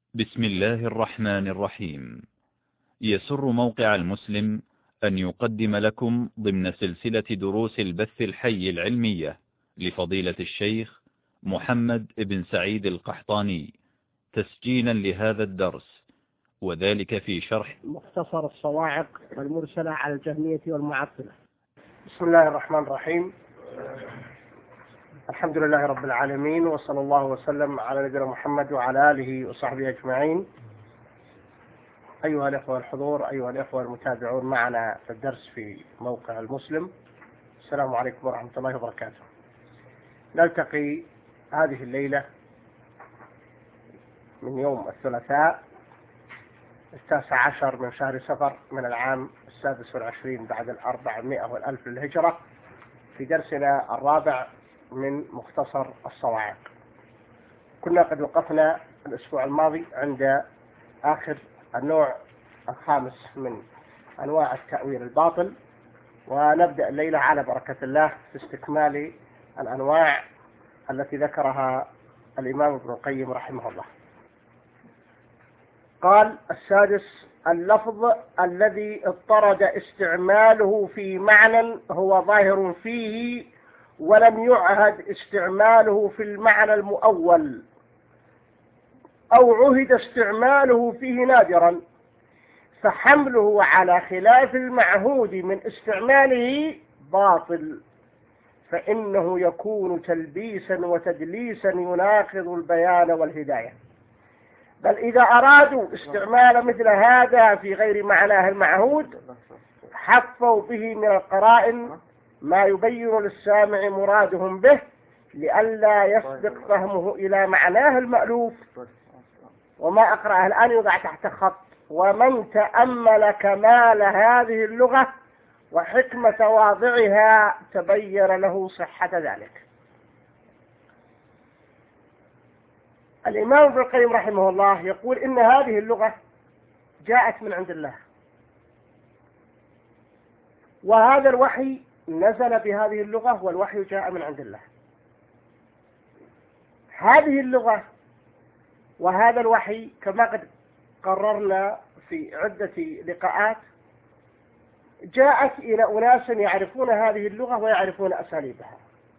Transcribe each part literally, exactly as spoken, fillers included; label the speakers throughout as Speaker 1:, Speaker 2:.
Speaker 1: بسم الله الرحمن الرحيم. يسر موقع المسلم أن يقدم لكم ضمن سلسلة دروس البث الحي العلمية لفضيلة الشيخ محمد بن سعيد القحطاني تسجيلا لهذا الدرس، وذلك في شرح
Speaker 2: مختصر الصواعق والمرسلة على الجهمية والمعطلة. بسم الله الرحمن الرحيم. الحمد لله رب العالمين، وصلى الله وسلم على نبينا محمد وعلى آله وصحبه أجمعين. أيها الأخوة الحضور، أيها الأخوة المتابعون معنا في الدرس في موقع المسلم، السلام عليكم ورحمة الله وبركاته. نلتقي هذه الليلة من يوم الثلاثاء التاسع عشر من شهر سفر من العام السادس والعشرين بعد الأربعمائة والألف للهجرة في درسنا الرابع من مختصر الصواعق. كنا قد وقفنا الأسبوع الماضي عند آخر النوع الخامس من أنواع التأويل الباطل، ونبدأ الليلة على بركة الله في استكمال الأنواع التي ذكرها الإمام ابن القيم رحمه الله. قال: السادس: اللفظ الذي اضطرد استعماله في معنى هو ظاهر فيه ولم يعهد استعماله في المعنى المؤول، أو عهد استعماله فيه نادرا، فحمله على خلاف المعهود من استعماله باطل، فإنه يكون تلبيسا وتدليسا يناقض البيان والهداية. بل إذا أرادوا استعمال مثل هذا في غير معناه المعهود حفوا به من القرائن ما يبين للسامع مرادهم به لئلا يسبق فهمه إلى معناه المألوف. وما أقرأه الآن يوضع تحت خط: ومن تأمل كمال هذه اللغة وحكمة واضعها تبين له صحة ذلك. الإمام ابن القيم رحمه الله يقول إن هذه اللغة جاءت من عند الله، وهذا الوحي نزل بهذه اللغة، والوحي جاء من عند الله. هذه اللغة وهذا الوحي كما قد قررنا في عدة لقاءات جاءت إلى أناس يعرفون هذه اللغة ويعرفون أساليبها،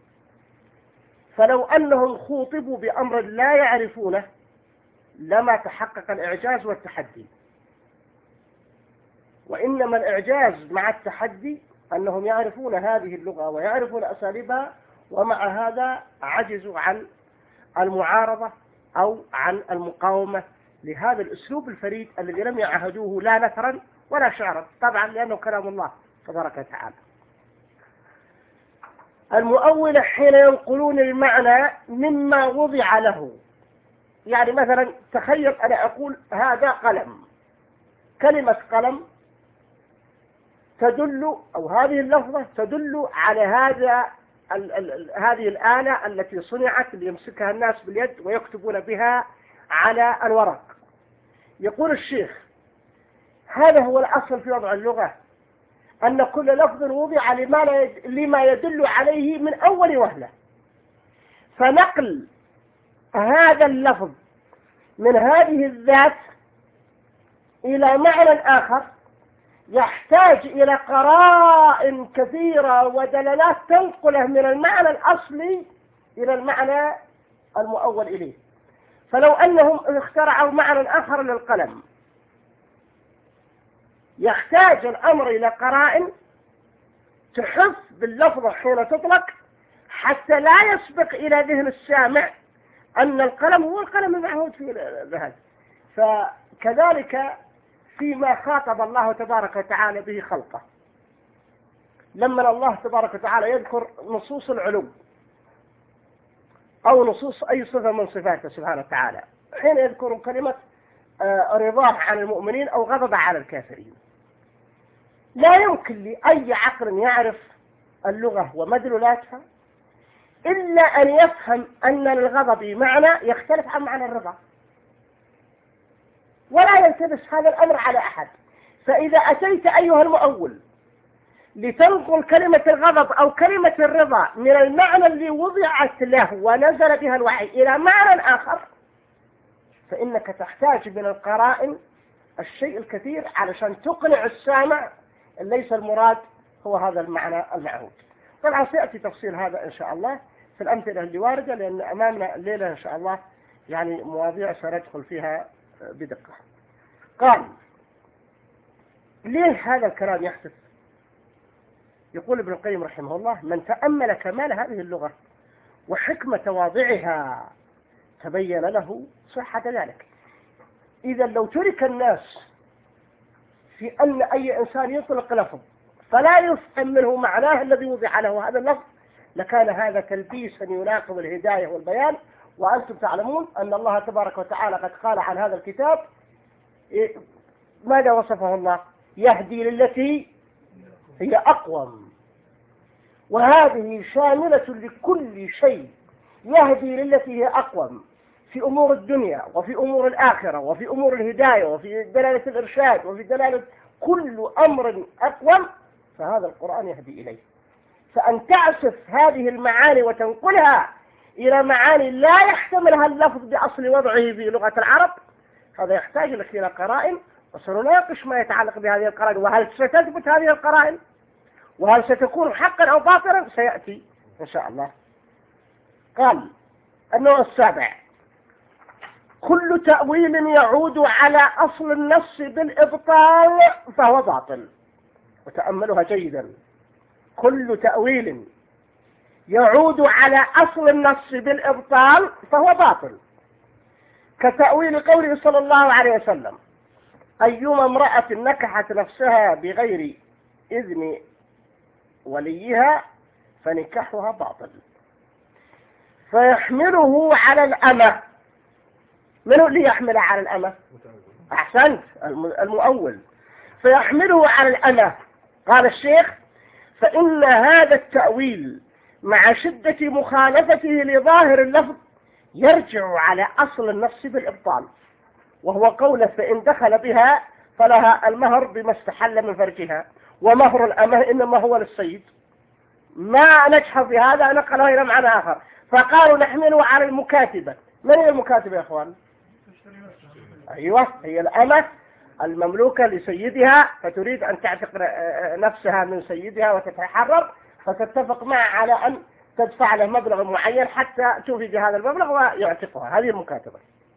Speaker 2: فلو أنهم خوطبوا بأمر لا يعرفونه لما تحقق الإعجاز والتحدي. وإنما الإعجاز مع التحدي أنهم يعرفون هذه اللغة ويعرفون أساليبها، ومع هذا عجزوا عن المعارضة أو عن المقاومة لهذا الأسلوب الفريد الذي لم يعهدوه لا نثرا ولا شعرا، طبعا لأنه كلام الله تبارك وتعالى. المؤولة حين ينقلون المعنى مما وضع له، يعني مثلا تخيل أنا أقول هذا قلم، كلمة قلم تدل أو هذه اللفظة تدل على هذا ال ال هذه الآلة التي صنعت ليمسكها الناس باليد ويكتبون بها على الورق. يقول الشيخ: هذا هو الأصل في وضع اللغة، أن كل لفظ وضع لما, لما يدل عليه من أول وهلة، فنقل هذا اللفظ من هذه الذات إلى معنى آخر يحتاج إلى قرائن كثيرة ودلالات تنقله من المعنى الأصلي إلى المعنى المؤول إليه. فلو أنهم اخترعوا معنى آخر للقلم يحتاج الأمر إلى قرائن تحف باللفظة حين تطلق حتى لا يسبق إلى ذهن السامع أن القلم هو القلم المعهود في هذا. فكذلك فيما خاطب الله تبارك وتعالى به خلقه، لما الله تبارك وتعالى يذكر نصوص العلو أو نصوص أي صفة من صفاته سبحانه وتعالى، حين يذكر كلمة رضاه عن المؤمنين أو غضب على الكافرين، لا يمكن لأي عقل يعرف اللغة ومدلولاتها إلا أن يفهم أن للغضب معنى يختلف عن معنى الرضا، ولا يلتبس هذا الأمر على أحد. فإذا أتيت أيها المؤول لتنقل كلمة الغضب أو كلمة الرضا من المعنى اللي وضعت له ونزل بها الوحي إلى معنى آخر، فإنك تحتاج من القرائن الشيء الكثير علشان تقنع السامع أن ليس المراد هو هذا المعنى المعهود. طبعا سيأتي تفصيل هذا إن شاء الله في الأمثلة اللي واردة، لأن أمامنا الليلة إن شاء الله يعني مواضيع سندخل فيها بدقة. قال ليه هذا الكلام يحدث؟ يقول ابن القيم رحمه الله: من تأمل كمال هذه اللغة وحكمة واضعها تبين له صحة ذلك. إذا لو ترك الناس في أن أي إنسان يطلق لفظ فلا يفهم منه معناه الذي وضع له هذا اللفظ لكان هذا تلبيسا يناقض الهداية والبيان. وأنتم تعلمون أن الله تبارك وتعالى قد قال عن هذا الكتاب ماذا وصفه الله؟ يهدي للتي هي أقوم، وهذه شاملة لكل شيء. يهدي للتي هي أقوم في أمور الدنيا وفي أمور الآخرة وفي أمور الهداية وفي دلالة الإرشاد وفي دلالة كل أمر أقوم، فهذا القرآن يهدي إليه. فأن تعسف هذه المعاني وتنقلها إلى معاني لا يحتملها اللفظ بأصل وضعه في لغة العرب، هذا يحتاج لك إلى قرائن، وسنناقش ما يتعلق بهذه القرائن، وهل ستثبت هذه القرائن وهل ستكون حقا أو باطلا سيأتي إن شاء الله. قال النوع السابع: كل تأويل يعود على أصل النص بالإبطال فهو باطل. وتأملها جيدا: كل تأويل يعود على أصل النص بالإبطال فهو باطل، كتأويل قوله صلى الله عليه وسلم: أيما امرأة نكحت نفسها بغير إذن وليها فنكحها باطل. فيحمله على الأمة. من اللي يحمل على الأمة؟ أحسنت، المؤول. فيحمله على الأمة. قال الشيخ: فإن هذا التأويل مع شدة مخالفته لظاهر اللفظ يرجع على أصل النص بالإبطال، وهو قوله: فإن دخل بها فلها المهر بما استحل من فرجها، ومهر الأمة إنما هو للسيد. ما نجحظ بهذا، نقله إلى معنى آخر، فقالوا نحمله على المكاتبة. من هي المكاتبة يا أخوان؟ أيوة، هي الأمة المملوكة لسيدها، فتريد أن تعتق نفسها من سيدها وتتحرر، فتتفق معه على أن تدفع له مبلغ معين حتى توفي بهذا المبلغ ويعتقها. هذه المكاتبة.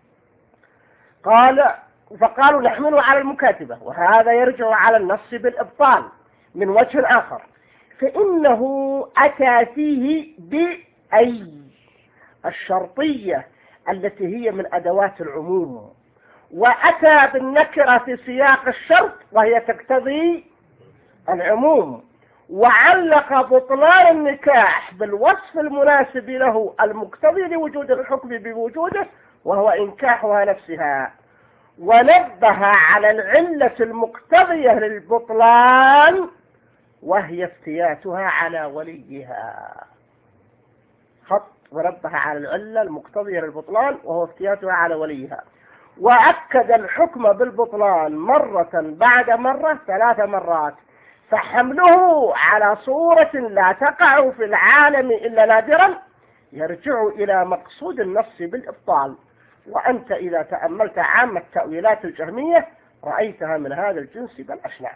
Speaker 2: قال: فقالوا نحمله على المكاتبة، وهذا يرجع على النص بالإبطال من وجه آخر، فإنه أتى فيه بأي الشرطية التي هي من أدوات العموم، وأتى بالنكرة في سياق الشرط وهي تقتضي العموم، وعلق بطلان النكاح بالوصف المناسب له المقتضي لوجود الحكم بوجوده وهو إنكاحها نفسها، ونبه على العلة المقتضية للبطلان وهي افتياتها على وليها. خط: ونبه على العلة المقتضية للبطلان وهو افتياتها على وليها. وأكد الحكم بالبطلان مرة بعد مرة ثلاث مرات، فحمله على صورة لا تقع في العالم إلا نادرا يرجع إلى مقصود النص بالإبطال. وأنت إذا تأملت عامة تأويلات الجهمية رأيتها من هذا الجنس بل أشنع.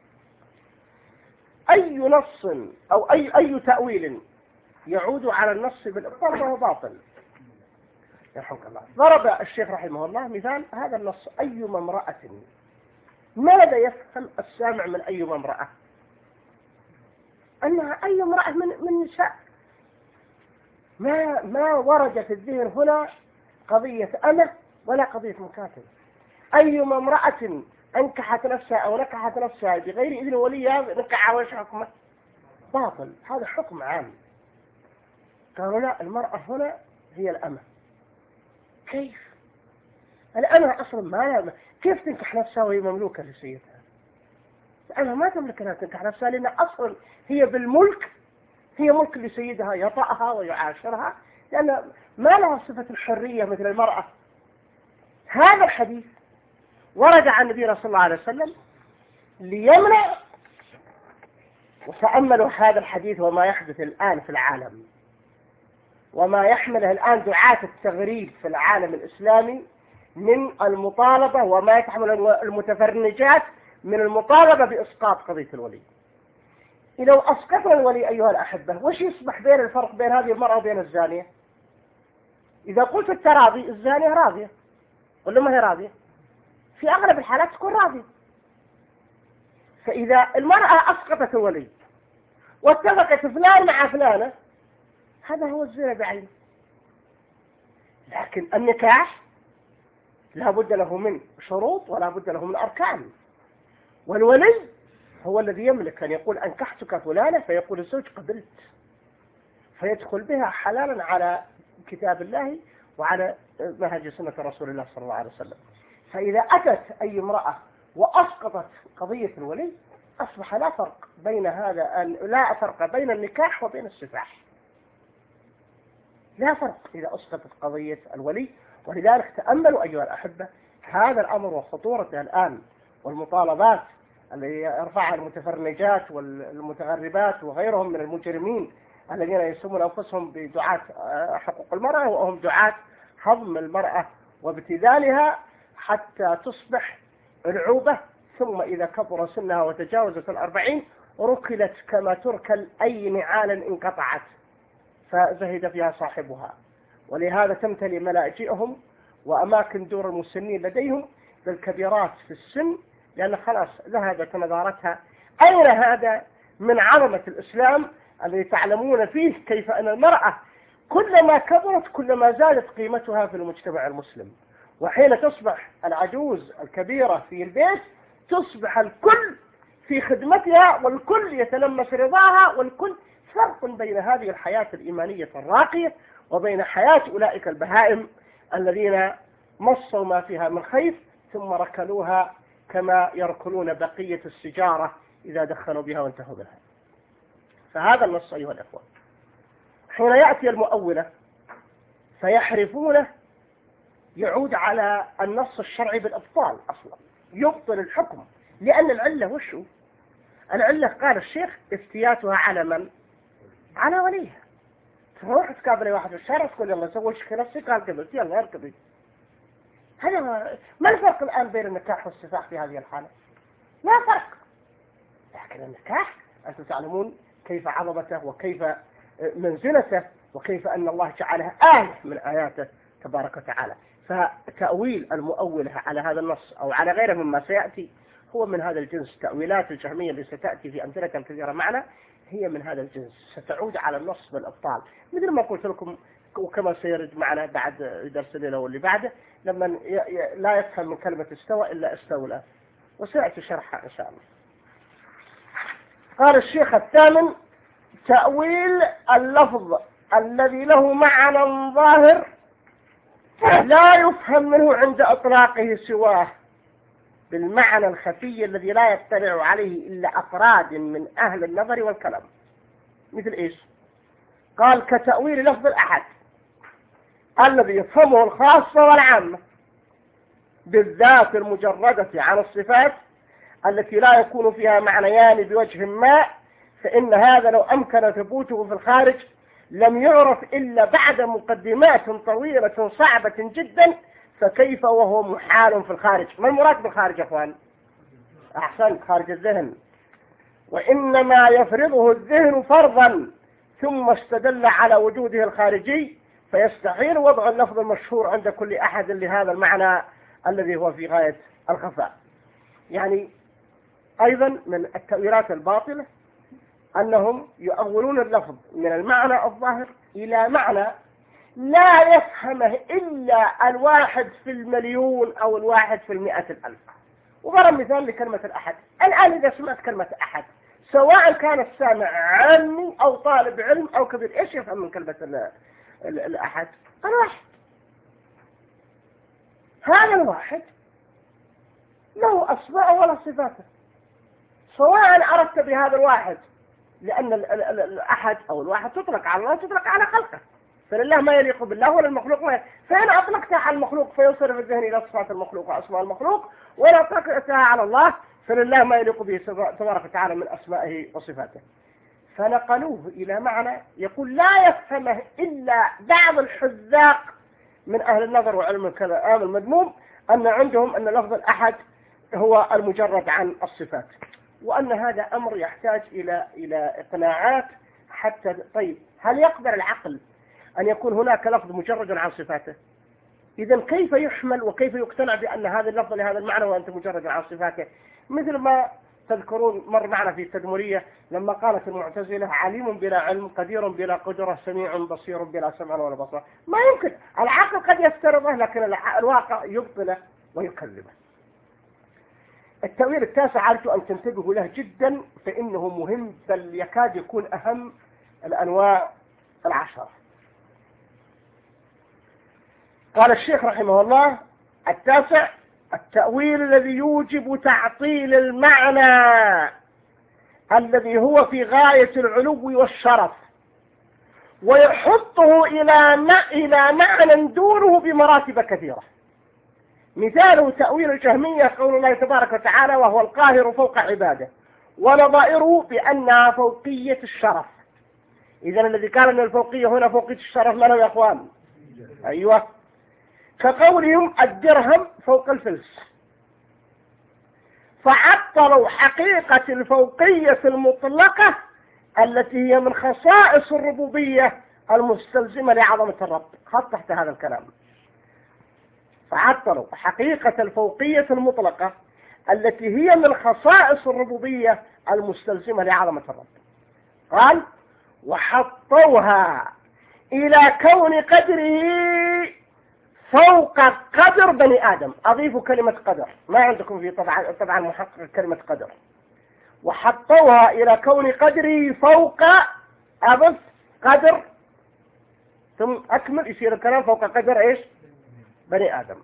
Speaker 2: أي نص أو أي أي تأويل يعود على النص بالإبطال فهو باطل. يرحمك الله. ضرب الشيخ رحمه الله مثال هذا النص: أيما امرأة. ماذا يفهم السامع من أيما امرأة؟ أنها أي امرأة من من نساء. ما ما ورد في الذهن هنا قضية أمة ولا قضية مكاتب. أيما امرأة أنكحت نفسها أو نكحت نفسها بغير إذن وليها نكحها وش حكمه؟ باطل. هذا حكم عام. قالوا لا، المرأة هنا هي الأمة. كيف؟ الأمة أصلا ما كيف تنكح نفسها وهي مملوكة لسيدها؟ الأمة ما تملك أنها تنكح نفسها، لأن أصلا هي بالملك، هي ملك لسيدها يطأها ويعاشرها، لأن ما لها صفة الحرية مثل المرأة. هذا الحديث ورد عن النبي صلى الله عليه وسلم ليمنع. وتأملوا هذا الحديث وما يحدث الآن في العالم، وما يحمله الآن دعاة التغريب في العالم الإسلامي من المطالبة وما يتحمل المتفرنجات من المطالبة بإسقاط قضية الولي. لو أسقطنا الولي أيها الأحبة وش يصبح بين الفرق بين هذه المرأة وبين الزانية؟ إذا قلت التراضي الزانية راضية، قل ما هي راضية؟ في أغلب الحالات تكون راضية. فإذا المرأة أسقطت الولي واتفقت فلان مع فلانة، هذا هو الزنا بعينه. لكن النكاح لا بد له من شروط ولا بد له من أركان، والولي هو الذي يملك أن يقول أنكحتك فلانة، فيقول الزوج قبلت، فيدخل بها حلالا على كتاب الله وعلى منهج سنة رسول الله صلى الله عليه وسلم. فإذا أتت أي امرأة وأسقطت قضية الولي أصبح لا فرق بين هذا لا فرق بين النكاح وبين السفاح، لا فرق إذا أسقطت قضية الولي. ولذلك تأملوا أيها الأحبة هذا الأمر وخطورته الآن، والمطالبات التي يرفعها المتفرنجات والمتغربات وغيرهم من المجرمين الذين يسمون أنفسهم بدعاة حقوق المرأة وهم دعاة هضم المرأة وابتذالها حتى تصبح العوبة، ثم إذا كبر سنها وتجاوزت الأربعين ركلت كما تركل أي نعال انقطعت فزهد فيها صاحبها. ولهذا تمتلي ملاجئهم وأماكن دور المسنين لديهم بالكبيرات في السن، لأن خلاص ذهبت نظارتها. أين هذا من عظمة الإسلام الذي تعلمون فيه كيف أن المرأة كلما كبرت كلما زادت قيمتها في المجتمع المسلم، وحين تصبح العجوز الكبيرة في البيت تصبح الكل في خدمتها والكل يتلمس رضاها، والكل فرق بين هذه الحياة الإيمانية الراقية وبين حياة أولئك البهائم الذين مصوا ما فيها من خير ثم ركلوها كما يركلون بقية السجارة إذا دخلوا بها وانتهوا منها. فهذا النص أيها الأخوة حين يأتي المؤولة فيحرفونه يعود على النص الشرعي بالإبطال أصلا، يبطل الحكم، لأن العلة وشو؟ العلة قال الشيخ افتياتها على من؟ على وليها. تروح تقابل واحد في الشارع تقول يلا سوي شيء نفسي قال قبلت يلا اركبي. هذا ما الفرق الآن بين النكاح والسفاح في هذه الحالة؟ لا فرق. لكن النكاح أنتم تعلمون كيف عظمته وكيف منزلته وكيف أن الله جعلها آية من آياته تبارك وتعالى. فتأويل المؤولة على هذا النص أو على غيره مما سيأتي هو من هذا الجنس. تأويلات الجهمية اللي ستأتي في أمثلة كثيرة معنا هي من هذا الجنس، ستعود على النص بالأبطال، مثل ما قلت لكم وكما سيرد معنا بعد درس الليلة واللي بعده لما لا يفهم من كلمة استوى إلا استولى، وسيأتي شرحها إن شاء الله. قال الشيخ الثامن: تأويل اللفظ الذي له معنى ظاهر لا يفهم منه عند إطلاقه سواه بالمعنى الخفي الذي لا يطلع عليه إلا أفراد من أهل النظر والكلام. مثل إيش؟ قال: كتأويل لفظ الأحد الذي يفهمه الخاصة والعامة بالذات المجردة عن الصفات التي لا يكون فيها معنيان بوجه ما، فإن هذا لو أمكن ثبوته في الخارج لم يعرف إلا بعد مقدمات طويلة صعبة جدا، فكيف وهو محال في الخارج؟ ما المراد بالخارج يا أخوان؟ أحسن، خارج الذهن. وإنما يفرضه الذهن فرضا ثم استدل على وجوده الخارجي، فيستحيل وضع اللفظ المشهور عند كل أحد لهذا المعنى الذي هو في غاية الخفاء. يعني أيضا من التأويلات الباطلة أنهم يؤولون اللفظ من المعنى الظاهر إلى معنى لا يفهمه إلا الواحد في المليون أو الواحد في المئة الألف. وضرب مثال لكلمة الأحد. الآن إذا سمعت كلمة أحد سواء كان السامع عامي أو طالب علم أو كبير، إيش يفهم من كلمة الأحد؟ الواحد. هذا الواحد له أسماء ولا صفاته، سواء أردت بهذا الواحد، لأن الأحد أو الواحد تطلق على الله تطلق على خلقه، فلله ما يليق بالله ولا المخلوق ما يليق. فإن أطلقتها على المخلوق فيصرف الذهن إلى صفات المخلوق وأسماء المخلوق، وإن أطلقتها على الله فلله ما يليق به تبارك وتعالى من أسمائه وصفاته. فنقلوه إلى معنى يقول لا يفهمه إلا بعض الحذاق من أهل النظر وعلم الكلام المذموم أن عندهم أن لفظ الأحد هو المجرد عن الصفات، وأن هذا أمر يحتاج إلى إلى إقناعات حتى. طيب هل يقدر العقل أن يكون هناك لفظ مجرد عن صفاته؟ إذا كيف يحمل وكيف يقتنع بأن هذا اللفظ لهذا المعنى وأنت مجرد عن صفاته؟ مثل ما تذكرون مر معنا في التدمرية لما قالت المعتزلة عليم بلا علم، قدير بلا قدرة، سميع بصير بلا سمع ولا بصر. ما يمكن، العقل قد يفترضه لكن الواقع يبطله ويكذبه. التأويل التاسع أردت أن تنتبهوا له جدا، فإنه مهم، بل يكاد يكون أهم الأنواع العشرة. قال الشيخ رحمه الله: التاسع التأويل الذي يوجب تعطيل المعنى الذي هو في غاية العلو والشرف، ويحطه إلى إلى معنى دونه بمراتب كثيرة. مثال تأويل الجهمية قول الله تبارك وتعالى: وهو القاهر فوق عباده، ونظائره بأنها فوقية الشرف. إذن الذي قال أن الفوقية هنا فوقية الشرف ما له يا أخوان؟ أيوة، كقولهم الدرهم فوق الفلس، فعطلوا حقيقة الفوقية المطلقة التي هي من خصائص الربوبية المستلزمة لعظمة الرب. خط تحت هذا الكلام: فعطلوا حقيقة الفوقية المطلقة التي هي من خصائص الربوبية المستلزمة لعظمة الرب. قال: وحطوها إلى كون قدره فوق قدر بني آدم. أضيفوا كلمة قدر، ما عندكم في طبعا طبعا محقق كلمة قدر. وحطوها إلى كون قدره فوق، أضف قدر ثم أكمل، يصير الكلام فوق قدر إيش؟ بني آدم.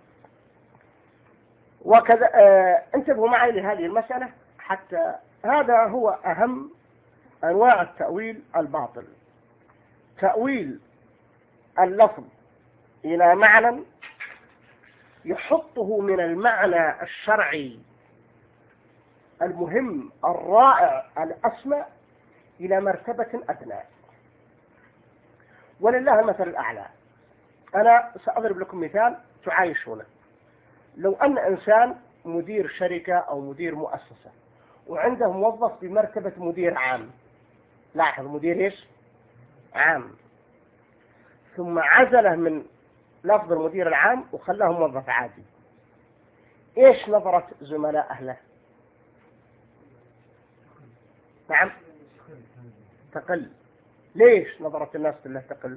Speaker 2: وكذا آه انتبهوا معي لهذه المسألة، حتى هذا هو أهم أنواع التأويل الباطل. تأويل اللفظ إلى معنى يحطه من المعنى الشرعي المهم الرائع الأسمى إلى مرتبة أدنى. ولله المثل الأعلى. أنا سأضرب لكم مثال تعايشونه. لو أن إنسان مدير شركة أو مدير مؤسسة وعنده موظف بمرتبة مدير عام، لاحظ مدير إيش؟ عام، ثم عزله من لفظ المدير العام وخلاه موظف عادي، إيش نظرة زملاء أهله؟ نعم تقل. ليش نظرة الناس له تقل؟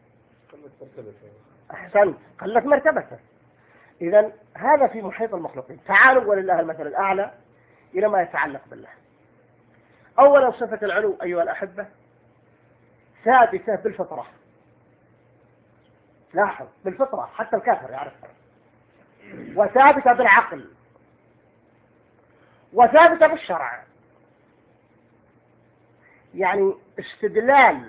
Speaker 2: أحسنت، قلت مرتبته. إذن هذا في محيط المخلوقين. تعالوا ولله المثل الأعلى إلى ما يتعلق بالله. أولا صفة العلو أيها الأحبة ثابتة بالفطرة. لاحظ، بالفطرة، حتى الكافر يعرفها. وثابتة بالعقل، وثابتة بالشرع. يعني استدلال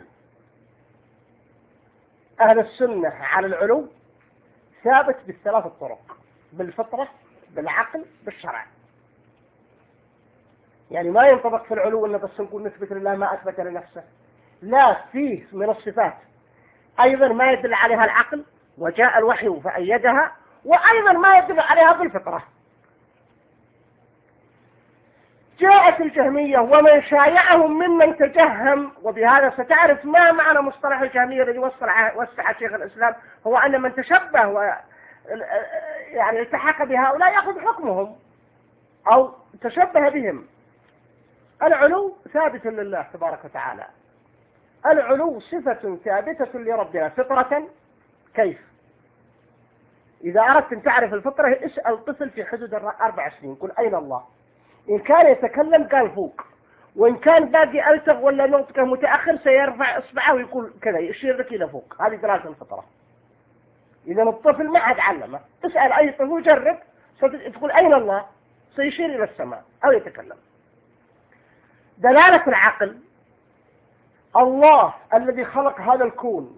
Speaker 2: أهل السنة على العلو ثابت بالثلاث الطرق: بالفطرة، بالعقل، بالشرع. يعني ما ينطبق في العلو أن بس نقول نثبت لله ما أثبت لنفسه، لا، فيه من الصفات أيضا ما يدل عليها العقل وجاء الوحي فأيدها، وأيضا ما يدل عليها بالفطرة. جاءت الجهمية ومن شايعهم ممن تجهم، وبهذا ستعرف ما معنى مصطلح الجهمية الذي وسع شيخ الإسلام، هو أن من تشبه و يعني التحق بهؤلاء يأخذ حكمهم أو تشبه بهم. العلو ثابت لله تبارك وتعالى. العلو صفة ثابتة لربنا فطرة. كيف؟ إذا أردت أن تعرف الفطرة اسأل طفل في حدود أربع سنين، قل أين الله؟ إن كان يتكلم قال فوق، وإن كان باقي ألتغ ولا نطقه متأخر سيرفع إصبعه ويقول كذا، يشير لك إلى فوق. هذه دلالة الفطرة. إذا الطفل ما حد علمه، اسأل أي طفل جرب، تقول أين الله؟ سيشير إلى السماء أو يتكلم. دلالة العقل: الله الذي خلق هذا الكون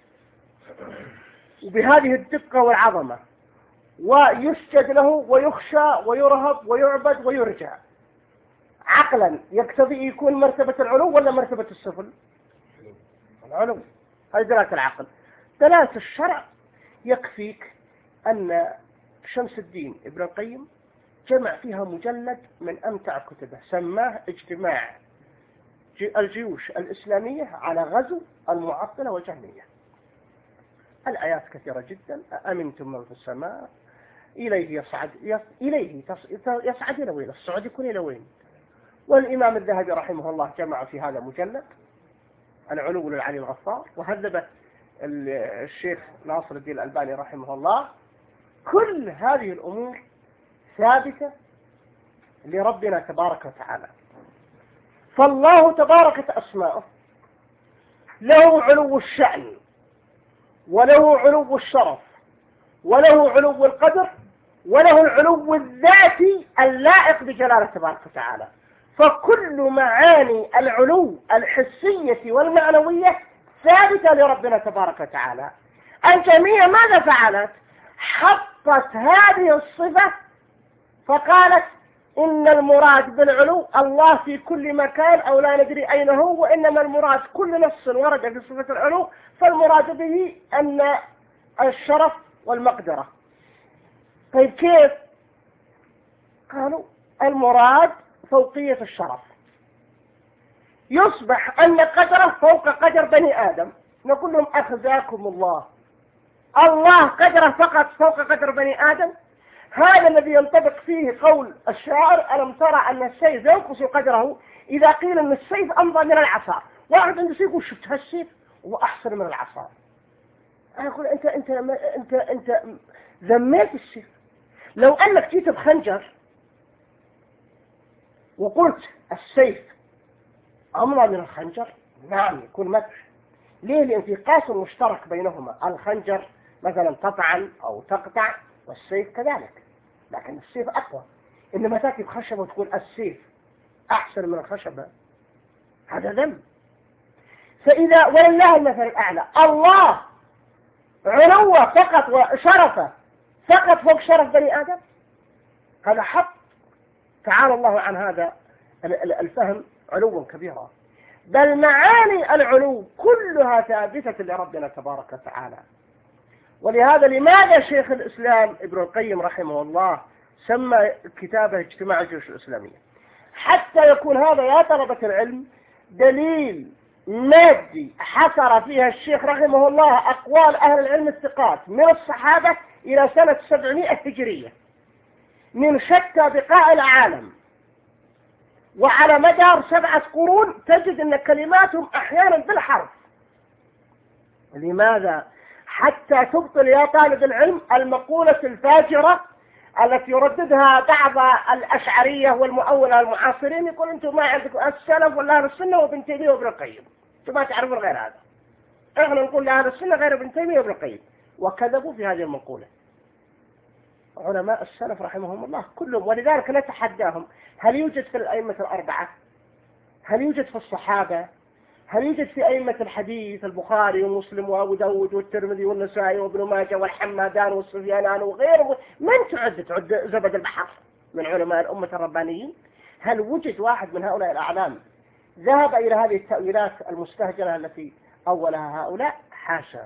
Speaker 2: وبهذه الدقة والعظمة، ويسجد له ويخشى ويرهب ويعبد ويرجع، عقلا يقتضي يكون مرتبة العلو ولا مرتبة السفل؟ العلو. هذه دلالة العقل. دلالة الشرع يكفيك أن شمس الدين ابن القيم جمع فيها مجلد من أمتع كتبه سماه اجتماع الجيوش الإسلامية على غزو المعطلة والجهمية. الآيات كثيرة جدا. أأمنتم من في السماء إليه يصعد إليه يصعد إلى وين؟ الصعود يكون إلى وين؟ والإمام الذهبي رحمه الله جمع في هذا مجلد العلو للعلي الغفار، وهذب الشيخ ناصر الدين الألباني رحمه الله. كل هذه الأمور ثابتة لربنا تبارك وتعالى. فالله تباركت أسماؤه له علو الشأن وله علو الشرف وله علو القدر وله العلو الذاتي اللائق بجلاله تبارك وتعالى. فكل معاني العلو الحسية والمعنوية ثابتة لربنا تبارك وتعالى. الجميع ماذا فعلت؟ حطت هذه الصفة فقالت إن المراد بالعلو الله في كل مكان أو لا ندري أين هو، وإنما المراد كل نص ورد في صفة العلو فالمراد به أن الشرف والمقدرة. طيب كيف؟ قالوا المراد فوقية الشرف، يصبح أن قدره فوق قدر بني آدم. نقول لهم أخزاكم الله، الله قدره فقط فوق قدر بني آدم. هذا الذي ينطبق فيه قول الشاعر ألم ترى أن السيف ينقص قدره إذا قيل أن السيف أمضى من العصا. واحد عنده سيف يقول شفت هالسيف وأحسن من العصا. أنا أقول أنت أنت أنت أنت ذميت السيف. لو أنك جيت بخنجر وقلت السيف أمضى من الخنجر نعم يكون مدح. ليه؟ لأن في قاسم مشترك بينهما. الخنجر مثلا تطعن أو تقطع والسيف كذلك، لكن السيف أقوى. إنما تأتي بخشبة وتقول السيف أحسن من الخشبة هذا ذنب. فإذا ولله المثل الأعلى الله علوه فقط وشرفه فقط فوق شرف بني آدم، هذا حق. تعالى الله عن هذا الفهم علوا كبيرا. بل معاني العلو كلها ثابتة لربنا تبارك وتعالى. ولهذا لماذا شيخ الإسلام ابن القيم رحمه الله سمى كتابه اجتماع الجيوش الإسلامية؟ حتى يكون هذا يا طلبة العلم دليل مادي حصر فيها الشيخ رحمه الله أقوال أهل العلم الثقات من الصحابة إلى سنة سبعمائة هجرية من شتى بقاع العالم، وعلى مدار سبعة قرون تجد أن كلماتهم أحيانا بالحرف. لماذا؟ حتى تبطل يا طالب العلم المقولة الفاجرة التي يرددها بعض الأشعرية والمؤولة المعاصرين، يقول أنتم ما عندكم السلف ولا أهل السنة وابن تيمية وابن القيم، أنتم ما تعرفون غير هذا. إحنا نقول لأهل السنة غير ابن تيمية وابن القيم، وكذبوا في هذه المقولة. علماء السلف رحمهم الله كلهم، ولذلك نتحداهم هل يوجد في الأئمة الأربعة؟ هل يوجد في الصحابة؟ هل يوجد في أئمة الحديث البخاري ومسلم وأبو داود والترمذي والنسائي وابن ماجه والحمادان والسفيانان وغيره؟ من تعد تعد زبد البحر من علماء الأمة الربانيين؟ هل وجد واحد من هؤلاء الأعلام ذهب إلى هذه التأويلات المستهجنة التي أولها هؤلاء؟ حاشا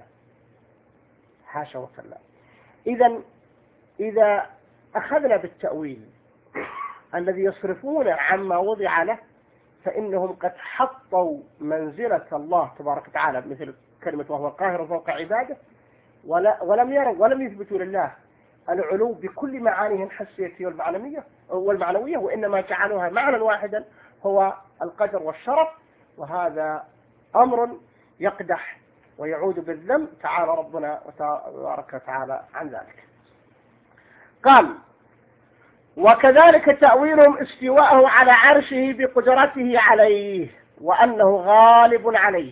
Speaker 2: حاشا وكلا. إذا إذا أخذنا بالتأويل الذي يصرفون عما وضع له فإنهم قد حطوا منزلة الله تبارك وتعالى مثل كلمة وهو القاهر فوق عباده، ولا ولم يروا ولم يثبتوا لله العلو بكل معانيه الحسية والمعنوية والمعنوية وإنما جعلوها معنى واحدا هو القدر والشرف، وهذا أمر يقدح ويعود بالذنب. تعالى ربنا وتبارك وتعالى عن ذلك. قال وكذلك تأويلهم استواءه على عرشه بقدرته عليه وأنه غالب عليه.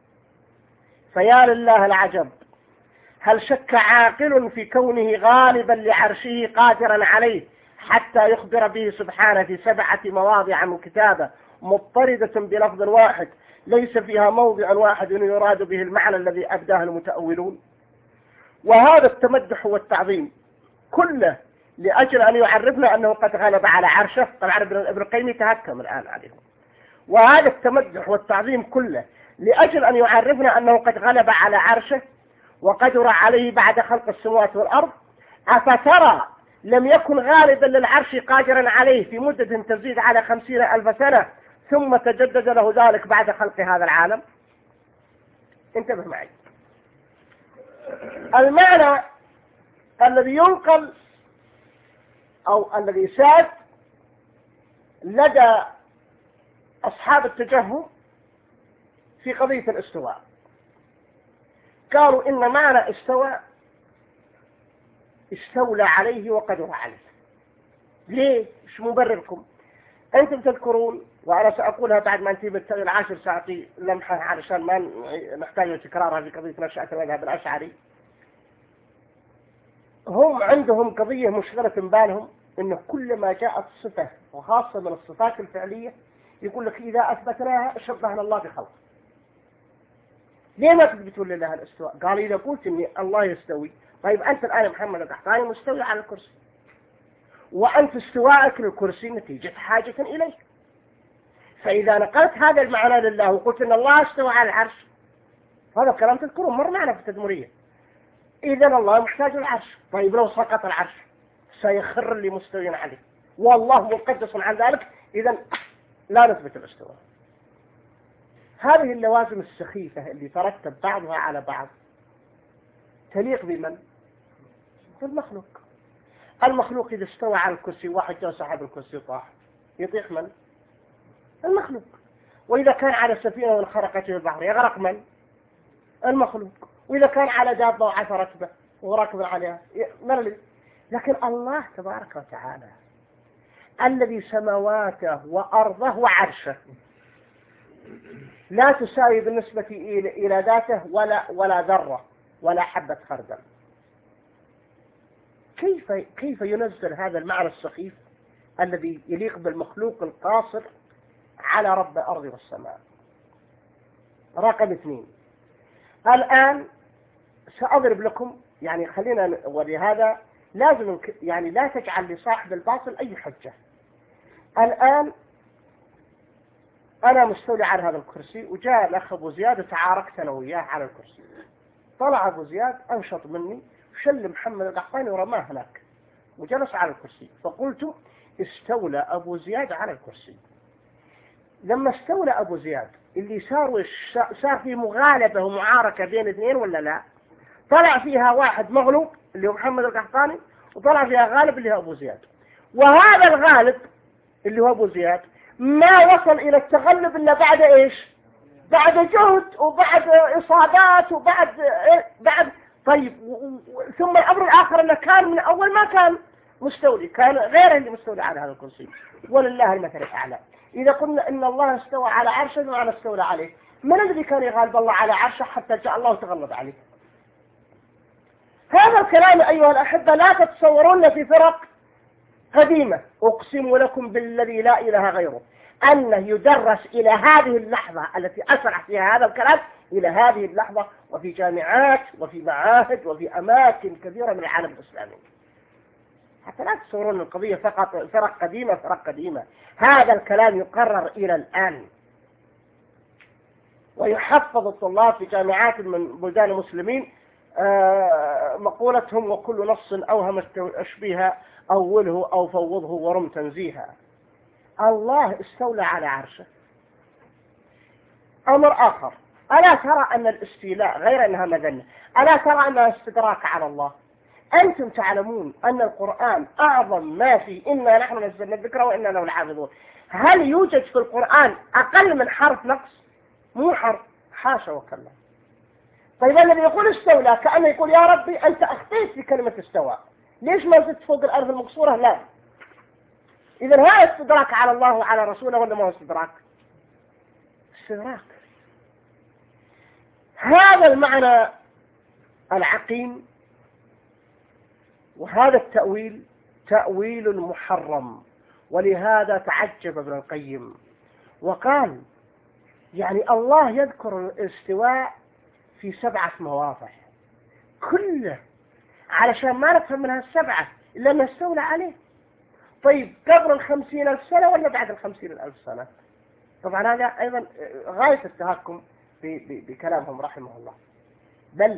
Speaker 2: فيا لله العجب، هل شك عاقل في كونه غالبا لعرشه قادرا عليه حتى يخبر به سبحانه في سبعة مواضع من كتابه مضطردة بلفظ واحد ليس فيها موضع واحد يراد به المعنى الذي أبداه المتأولون؟ وهذا التمدح والتعظيم كله لأجل أن يعرفنا أنه قد غلب على عرشه. طبعا ابن القيم يتهكم الآن عليهم. وهذا التمدح والتعظيم كله لأجل أن يعرفنا أنه قد غلب على عرشه وقدر عليه بعد خلق السماوات والأرض. أفترى لم يكن غالبا للعرش قادرا عليه في مدة تزيد على خمسين ألف سنة ثم تجدد له ذلك بعد خلق هذا العالم؟ انتبه معي. المعنى الذي ينقل أو الذي ساد لدى أصحاب التجهم في قضية الاستواء، قالوا إن معنى استوى استولى عليه وقدر عليه. ليه؟ ايش مبرركم؟ أنتم تذكرون، وأنا سأقولها بعد ما انتهي بالتالي العاشر سأعطي لمحة علشان ما نحتاج تكرارها في قضية نشأة المذهب الأشعري. هم عندهم قضية مشغلة بالهم إنه كل ما جاءت صفة وخاصة من الصفات الفعلية يقول لك إذا أثبتناها شبهنا الله بخلق. ليه ما تثبتون لله الاستواء؟ قال إذا قلت إن الله يستوي، طيب أنت الآن محمد القحطاني مستوي على الكرسي، وأنت استواءك للكرسي نتيجة حاجة إليه. فإذا نقلت هذا المعنى لله وقلت إن الله استوى على العرش، هذا الكلام تذكرون مر معنا في التدمرية، إذا الله محتاج العرش. طيب لو سقط العرش سيخر اللي مستوين عليه والله مقدس عن ذلك، إذا لا نثبت الاستواء. هذه اللوازم السخيفة اللي ترتب بعضها على بعض تليق بمن؟ بالمخلوق. المخلوق إذا استوى على الكرسي، واحد جاء صاحب الكرسي طاح، يطيح من؟ المخلوق. وإذا كان على سفينة وانخرقت البحر يغرق من؟ المخلوق. وإذا كان على دابة وعثرت به وراكب عليها من اللي؟ لكن الله تبارك وتعالى الذي سماواته وأرضه وعرشه لا تساوي بالنسبة إلى ذاته ولا ولا ذرة ولا حبة خردل. كيف كيف ينزل هذا المعنى السخيف الذي يليق بالمخلوق القاصر على رب الأرض والسماء؟ رقم اثنين، الآن سأضرب لكم، يعني خلينا، ولهذا لازم يعني لا تجعل لصاحب الباطل أي حجة. الآن أنا مستولي على هذا الكرسي، وجاء الأخ أبو زياد وتعاركت أنا وياه على الكرسي. طلع أبو زياد أنشط مني، شل محمد القحطاني ورماه هناك وجلس على الكرسي، فقلت استولى أبو زياد على الكرسي. لما استولى أبو زياد اللي صار صار في مغالبة ومعاركة بين اثنين ولا لا؟ طلع فيها واحد مغلوب اللي هو محمد القحطاني، وطلع فيها غالب اللي هو أبو زياد. وهذا الغالب اللي هو أبو زياد ما وصل إلى التغلب إلا بعد إيش؟ بعد جهد وبعد إصابات وبعد بعد طيب. ثم الأمر الآخر أنه كان من أول ما كان مستولي، كان غيره اللي مستولي على هذا الكرسي، ولله المثل الأعلى. إذا قلنا إن الله استوى على عرشه وأنا استولى عليه، من الذي كان يغالب الله على عرشه حتى جاء الله وتغلب عليه؟ هذا الكلام أيها الأحبة لا تتصورون في فرق قديمة، أقسم لكم بالذي لا إله غيره أنه يدرس إلى هذه اللحظة التي أسرع فيها هذا الكلام، إلى هذه اللحظة، وفي جامعات وفي معاهد وفي أماكن كثيرة من العالم الإسلامي. حتى لا تصورون القضية فقط فرق قديمة فرق قديمة، هذا الكلام يقرر إلى الآن ويحفظ الطلاب في جامعات من بلدان المسلمين مقولتهم وكل نص أوهم التشبيه أوله أو فوضه ورم تنزيها. الله استولى على عرشه. أمر آخر، ألا ترى أن الاستيلاء غير أنها مذنة، ألا ترى أنها استدراك على الله؟ أنتم تعلمون أن القرآن أعظم ما فيه إنا نحن نزلنا الذكر وإنا له لحافظون. هل يوجد في القرآن أقل من حرف نقص؟ مو حرف، حاشا وكلا. طيب الذي يقول استولى كأنه يقول يا ربي أنت أخطيت في كلمة استوى، ليش ما زدت فوق الألف المقصورة؟ لا. إذا هذا استدراك على الله وعلى رسوله ولا ما هو استدراك؟ استدراك. هذا المعنى العقيم وهذا التأويل تأويل محرم، ولهذا تعجب ابن القيم وقال يعني الله يذكر الاستواء في سبعة مواضع كله علشان ما نفهم منها السبعة إلا أنه استولى عليه. طيب قبل الخمسين ألف سنة ولا بعد الخمسين ألف سنة؟ طبعا هذا أيضا غاية التهكم بكلامهم رحمه الله. بل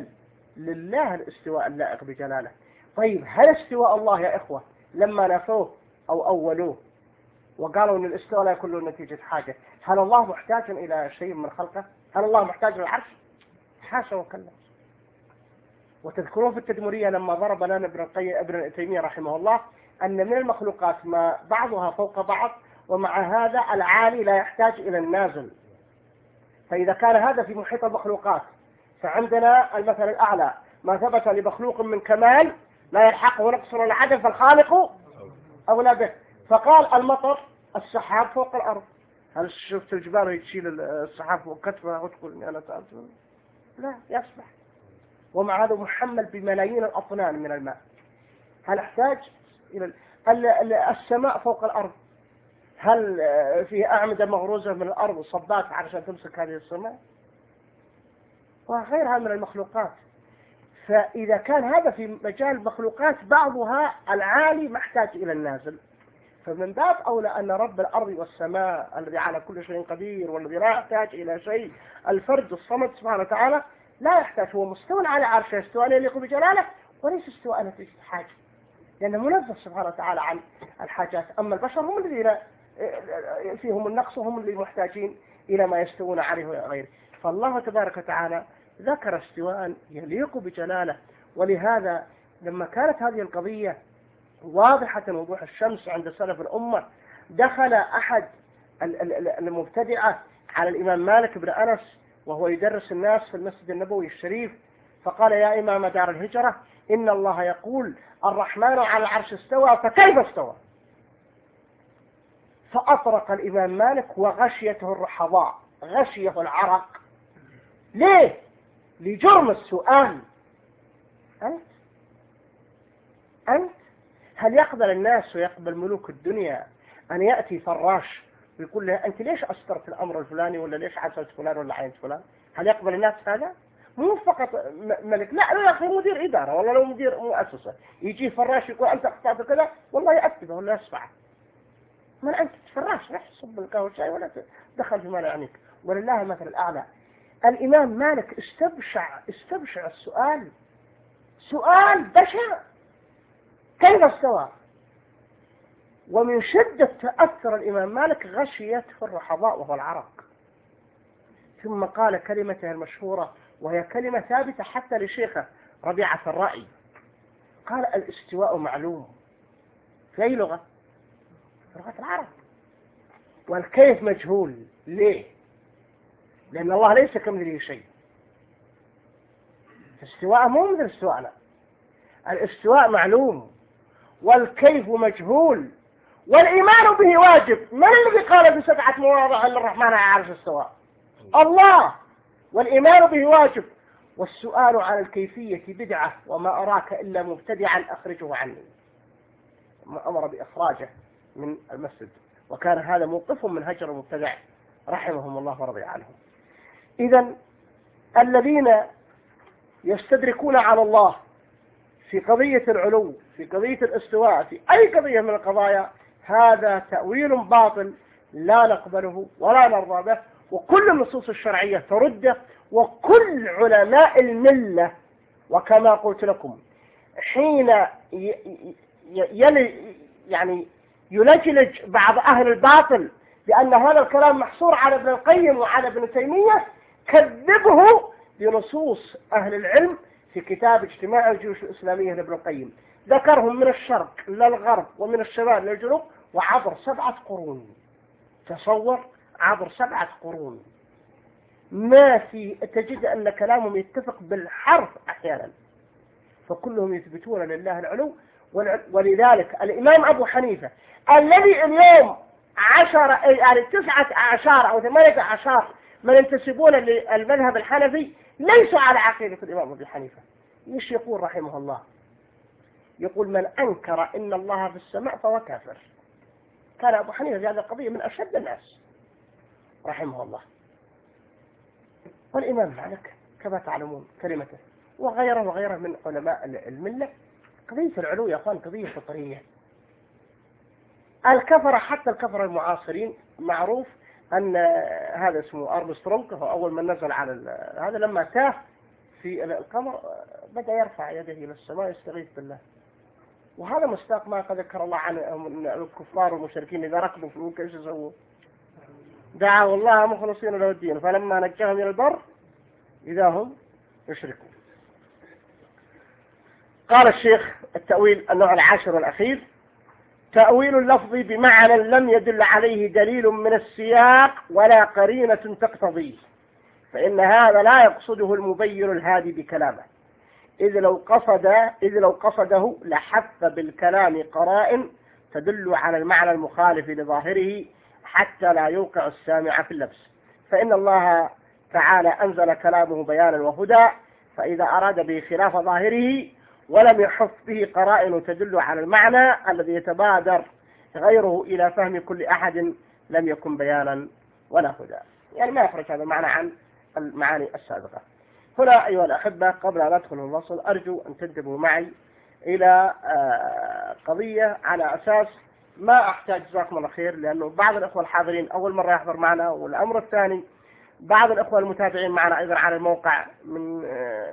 Speaker 2: لله الاستواء اللائق بجلاله. طيب هل استواء الله يا إخوة لما نفوه أو أولوه وقالوا أن الاستواء لا يكون له نتيجة حاجة، هل الله محتاج إلى شيء من خلقه؟ هل الله محتاج للعرش؟ حاشا وكلا. وتذكرون في التدمرية لما ضرب لنا ابن القيم ابن تيمية رحمه الله أن من المخلوقات ما بعضها فوق بعض، ومع هذا العالي لا يحتاج إلى النازل. فإذا كان هذا في محيط المخلوقات، فعندنا المثل الأعلى ما ثبت لمخلوق من كمال لا يلحقه نقص ولا عدم فالخالق أولى به. فقال المطر السحاب فوق الأرض. هل شفت الجبال تشيل السحاب فوق كتفها وتقول إني أنا سألت؟ لا يسبح. ومع هذا محمل بملايين الأطنان من الماء. هل احتاج إلى السماء فوق الأرض؟ هل فيه أعمدة مغروزة من الأرض وصبات عشان تمسك هذه السماء؟ وغيرها من المخلوقات. فإذا كان هذا في مجال المخلوقات بعضها العالي محتاج إلى النازل، فمن باب أولى أن رب الأرض والسماء الذي على كل شيء قدير والذي لا يحتاج إلى شيء، الفرد الصمد سبحانه وتعالى لا يحتاج، هو مستوى على عرشه استواء يليق بجلاله وليس استواء نتيجة حاجة، لأنه منزه سبحانه وتعالى عن الحاجات. أما البشر هم الذين فيهم النقص وهم اللي محتاجين إلى ما يستوون عليه وغيره. فالله تبارك وتعالى ذكر استواء يليق بجلاله. ولهذا لما كانت هذه القضية واضحة وضوح الشمس عند سلف الأمة، دخل أحد المبتدعة على الإمام مالك بن أنس وهو يدرس الناس في المسجد النبوي الشريف، فقال: يا إمام دار الهجرة، إن الله يقول الرحمن على العرش استوى فكيف استوى؟ فأطرق الإمام مالك وغشيته الرحضاء، غشيه العرق. ليه؟ لجرم السؤال. أنت أنت هل يقبل الناس ويقبل ملوك الدنيا أن يأتي فراش ويقول له أنت ليش أسترت الأمر الفلاني ولا ليش عزلت فلان ولا عينت فلان؟ هل يقبل الناس هذا؟ مو فقط ملك، لا لا، أخي مدير إدارة ولا لو مدير مؤسسة يجي فراش يقول أنت أخطأت كذا، والله يأتبه ولا يسمعه. من أنت فراش؟ رح صب القهوة والشاي ولا دخل فيما لا يعنيك. ولله المثل الأعلى. الإمام مالك استبشع استبشع السؤال، سؤال بشع، كيف استوى؟ ومن شدة تأثر الإمام مالك غشيته الرحضاء وهو العرق. ثم قال كلمته المشهورة وهي كلمة ثابتة حتى لشيخه ربيعة الرأي، قال: الاستواء معلوم. في أي لغة؟ لغة العرب. والكيف مجهول. ليه؟ لأن الله ليس كمثله شيء. الاستواء مو مثل استواءنا. الاستواء معلوم والكيف مجهول والإيمان به واجب. من الذي قال في سبعة مواضع أن الرحمن على العرش استوى؟ الله. والإيمان به واجب، والسؤال عن الكيفية بدعة، وما أراك إلا مبتدعا أخرجه عني. أمر بإخراجه من المسجد، وكان هذا موقفهم من هجر المبتدع رحمهم الله ورضي عنهم. إذن الذين يستدركون على الله في قضية العلو، في قضية الاستواء، في أي قضية من القضايا، هذا تأويل باطل لا نقبله ولا نرضى به، وكل النصوص الشرعية ترده، وكل علماء الملة. وكما قلت لكم حين يلي يعني يلجلج بعض أهل الباطل بأن هذا الكلام محصور على ابن القيم وعلى ابن تيمية، كذبه بنصوص أهل العلم في كتاب اجتماع الجيوش الإسلامية لابن القيم، ذكرهم من الشرق للغرب ومن الشمال للجنوب وعبر سبعة قرون. تصور، عبر سبعة قرون ما في تجد أن كلامهم يتفق بالحرف أحيانا، فكلهم يثبتون لله العلو. ولذلك الإمام أبو حنيفة الذي اليوم عشر يعني تسعة عشر أو ثمانية عشر من ينتسبون للمذهب الحنفي ليسوا على عقيدة الإمام أبو حنيفة. ايش يقول رحمه الله؟ يقول: من أنكر إن الله في السماء فهو كافر. كان أبو حنيفة في هذه القضية من أشد الناس رحمه الله. والإمام مالك كما تعلمون كلمته، وغيره وغيره من علماء الملة. قضية العلو يا أخوان قضية فطرية. الكفرة حتى الكفرة المعاصرين معروف أن هذا اسمه أرمسترونغ، هو أول من نزل على هذا، لما تاه في القمر بدأ يرفع يده إلى السماء يستغيث بالله. وهذا مصداق ما قد ذكر الله عن الكفار والمشركين إذا ركبوا في الفلك إيش يسووا؟ دعوا الله مخلصين له الدين فلما نجاهم إلى البر إذا هم يشركون. قال الشيخ التأويل النوع العاشر والأخير: تأويل اللفظ بمعنى لم يدل عليه دليل من السياق ولا قرينة تقتضيه، فإن هذا لا يقصده المبين الهادي بكلامه، إذ لو قصد إذ لو قصده لحث بالكلام قرائن تدل على المعنى المخالف لظاهره حتى لا يوقع السامع في اللبس، فإن الله تعالى أنزل كلامه بيانا وهدى، فإذا أراد به خلاف ظاهره ولم يحف به قرائن تدل على المعنى الذي يتبادر غيره إلى فهم كل أحد لم يكن بيانا ولا هدى. يعني ما يخرج هذا المعنى عن المعاني السابقة. هنا أيها الأحبة قبل أن أدخل الفصل أرجو أن تنتبهوا معي إلى قضية على أساس ما أحتاج جزاكم الله خير، لأنه بعض الأخوة الحاضرين أول مرة يحضر معنا، والأمر الثاني بعض الأخوة المتابعين معنا أيضا على الموقع من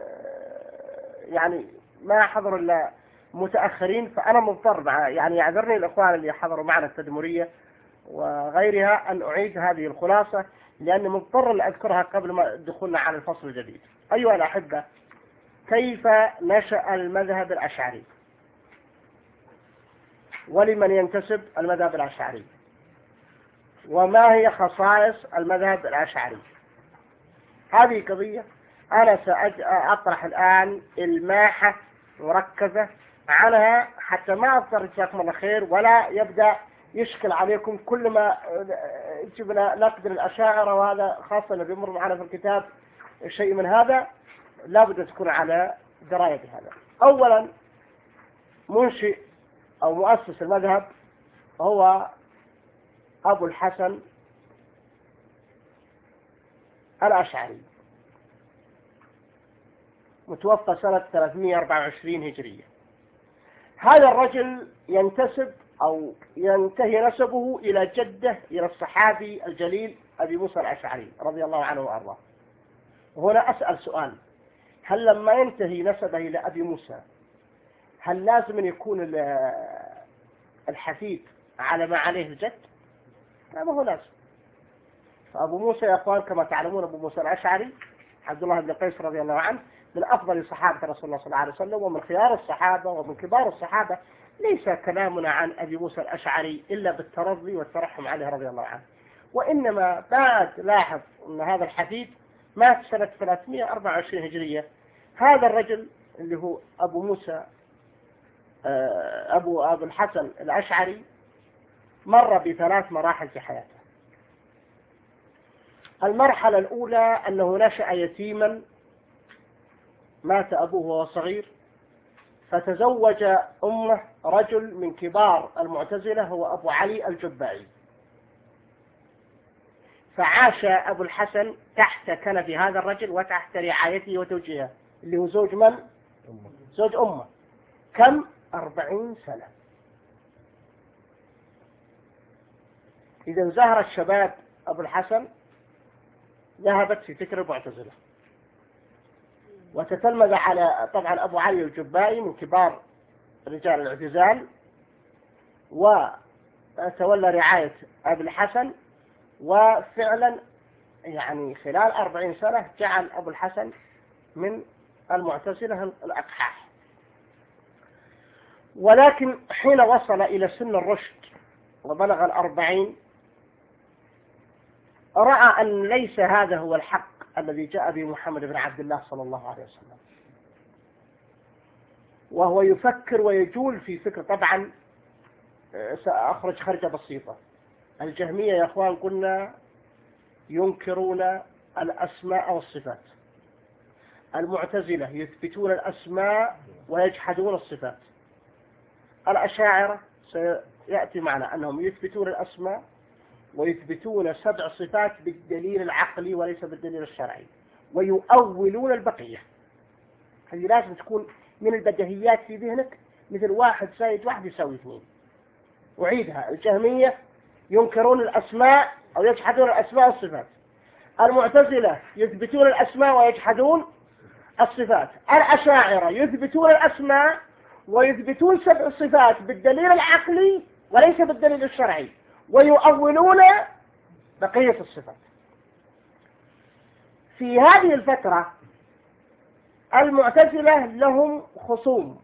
Speaker 2: يعني ما حضروا إلا متأخرين، فأنا مضطر مع يعني يعذرني الأخوان اللي حضروا معنا التدمرية وغيرها أن أعيد هذه الخلاصة، لأني مضطر لأذكرها قبل ما دخولنا على الفصل الجديد. أيها الأحبة، كيف نشأ المذهب الأشعري؟ ولمن ينتسب المذهب الأشعري؟ وما هي خصائص المذهب الأشعري؟ هذه قضية أنا سأطرح الآن الماحة مركزة عنها حتى ما أضطر جزاكم الله خير ولا يبدأ يشكل عليكم كل ما جبنا نقد الأشاعرة، وهذا خاصة اللي بيمر معنا في الكتاب شيء من هذا لا بد تكون على دراية بهذا. أولا منشئ أو مؤسس المذهب هو أبو الحسن الأشعري، متوفى سنة ثلاثمائة وأربعة وعشرين هجرية. هذا الرجل ينتسب أو ينتهي نسبه إلى جده، إلى الصحابي الجليل أبي موسى الأشعري رضي الله عنه وأرضاه. وهنا أسأل سؤال: هل لما ينتهي نسبه إلى أبي موسى هل لازم أن يكون الحفيد على ما عليه الجد؟ لا، ما هو لازم. فأبو موسى يا أخوان كما تعلمون أبو موسى الأشعري عبد الله بن قيس رضي الله عنه من أفضل صحابة رسول الله صلى الله عليه وسلم ومن خيار الصحابة ومن كبار الصحابة. ليس كلامنا عن أبي موسى الأشعري إلا بالترضي والترحم عليه رضي الله عنه، وإنما بعد لاحظ أن هذا الحفيد مات سنة ثلاثمائة وأربعة وعشرين هجرية. هذا الرجل اللي هو أبو موسى أبو أبو الحسن الأشعري مر بثلاث مراحل في حياته. المرحلة الأولى أنه نشأ يتيما، مات أبوه وهو صغير، فتزوج أمه رجل من كبار المعتزلة هو أبو علي الجبائي، فعاش أبو الحسن تحت كنف هذا الرجل وتحت رعايته وتوجيهه، اللي هو زوج من؟ زوج أمه. كم؟ أربعين سنة. إذا زهر الشباب أبو الحسن ذهبت في فكر المعتزلة، وتتلمذ على طبعا أبو علي الجبائي من كبار رجال الاعتزال، وتولى رعاية أبي الحسن، وفعلا يعني خلال أربعين سنة جعل أبو الحسن من المعتزلة الأقحاح. ولكن حين وصل إلى سن الرشد وبلغ الأربعين رأى أن ليس هذا هو الحق الذي جاء به محمد بن عبد الله صلى الله عليه وسلم، وهو يفكر ويجول في فكر. طبعا سأخرج خرجة بسيطة. الجهمية يا أخوان قلنا ينكرون الأسماء والصفات، المعتزلة يثبتون الأسماء ويجحدون الصفات، الأشاعرة سيأتي معنا أنهم يثبتون الأسماء ويثبتون سبع صفات بالدليل العقلي وليس بالدليل الشرعي، ويؤولون البقية. هذه لازم تكون من البديهيات في ذهنك، مثل واحد زائد واحد يساوي اثنين. أعيدها: الجهمية ينكرون الأسماء أو يجحدون الأسماء والصفات، المعتزلة يثبتون الأسماء ويجحدون الصفات. الأشاعرة يثبتون الأسماء ويثبتون سبع صفات بالدليل العقلي وليس بالدليل الشرعي، ويؤولون بقية الصفات. في هذه الفترة المعتزلة لهم خصوم،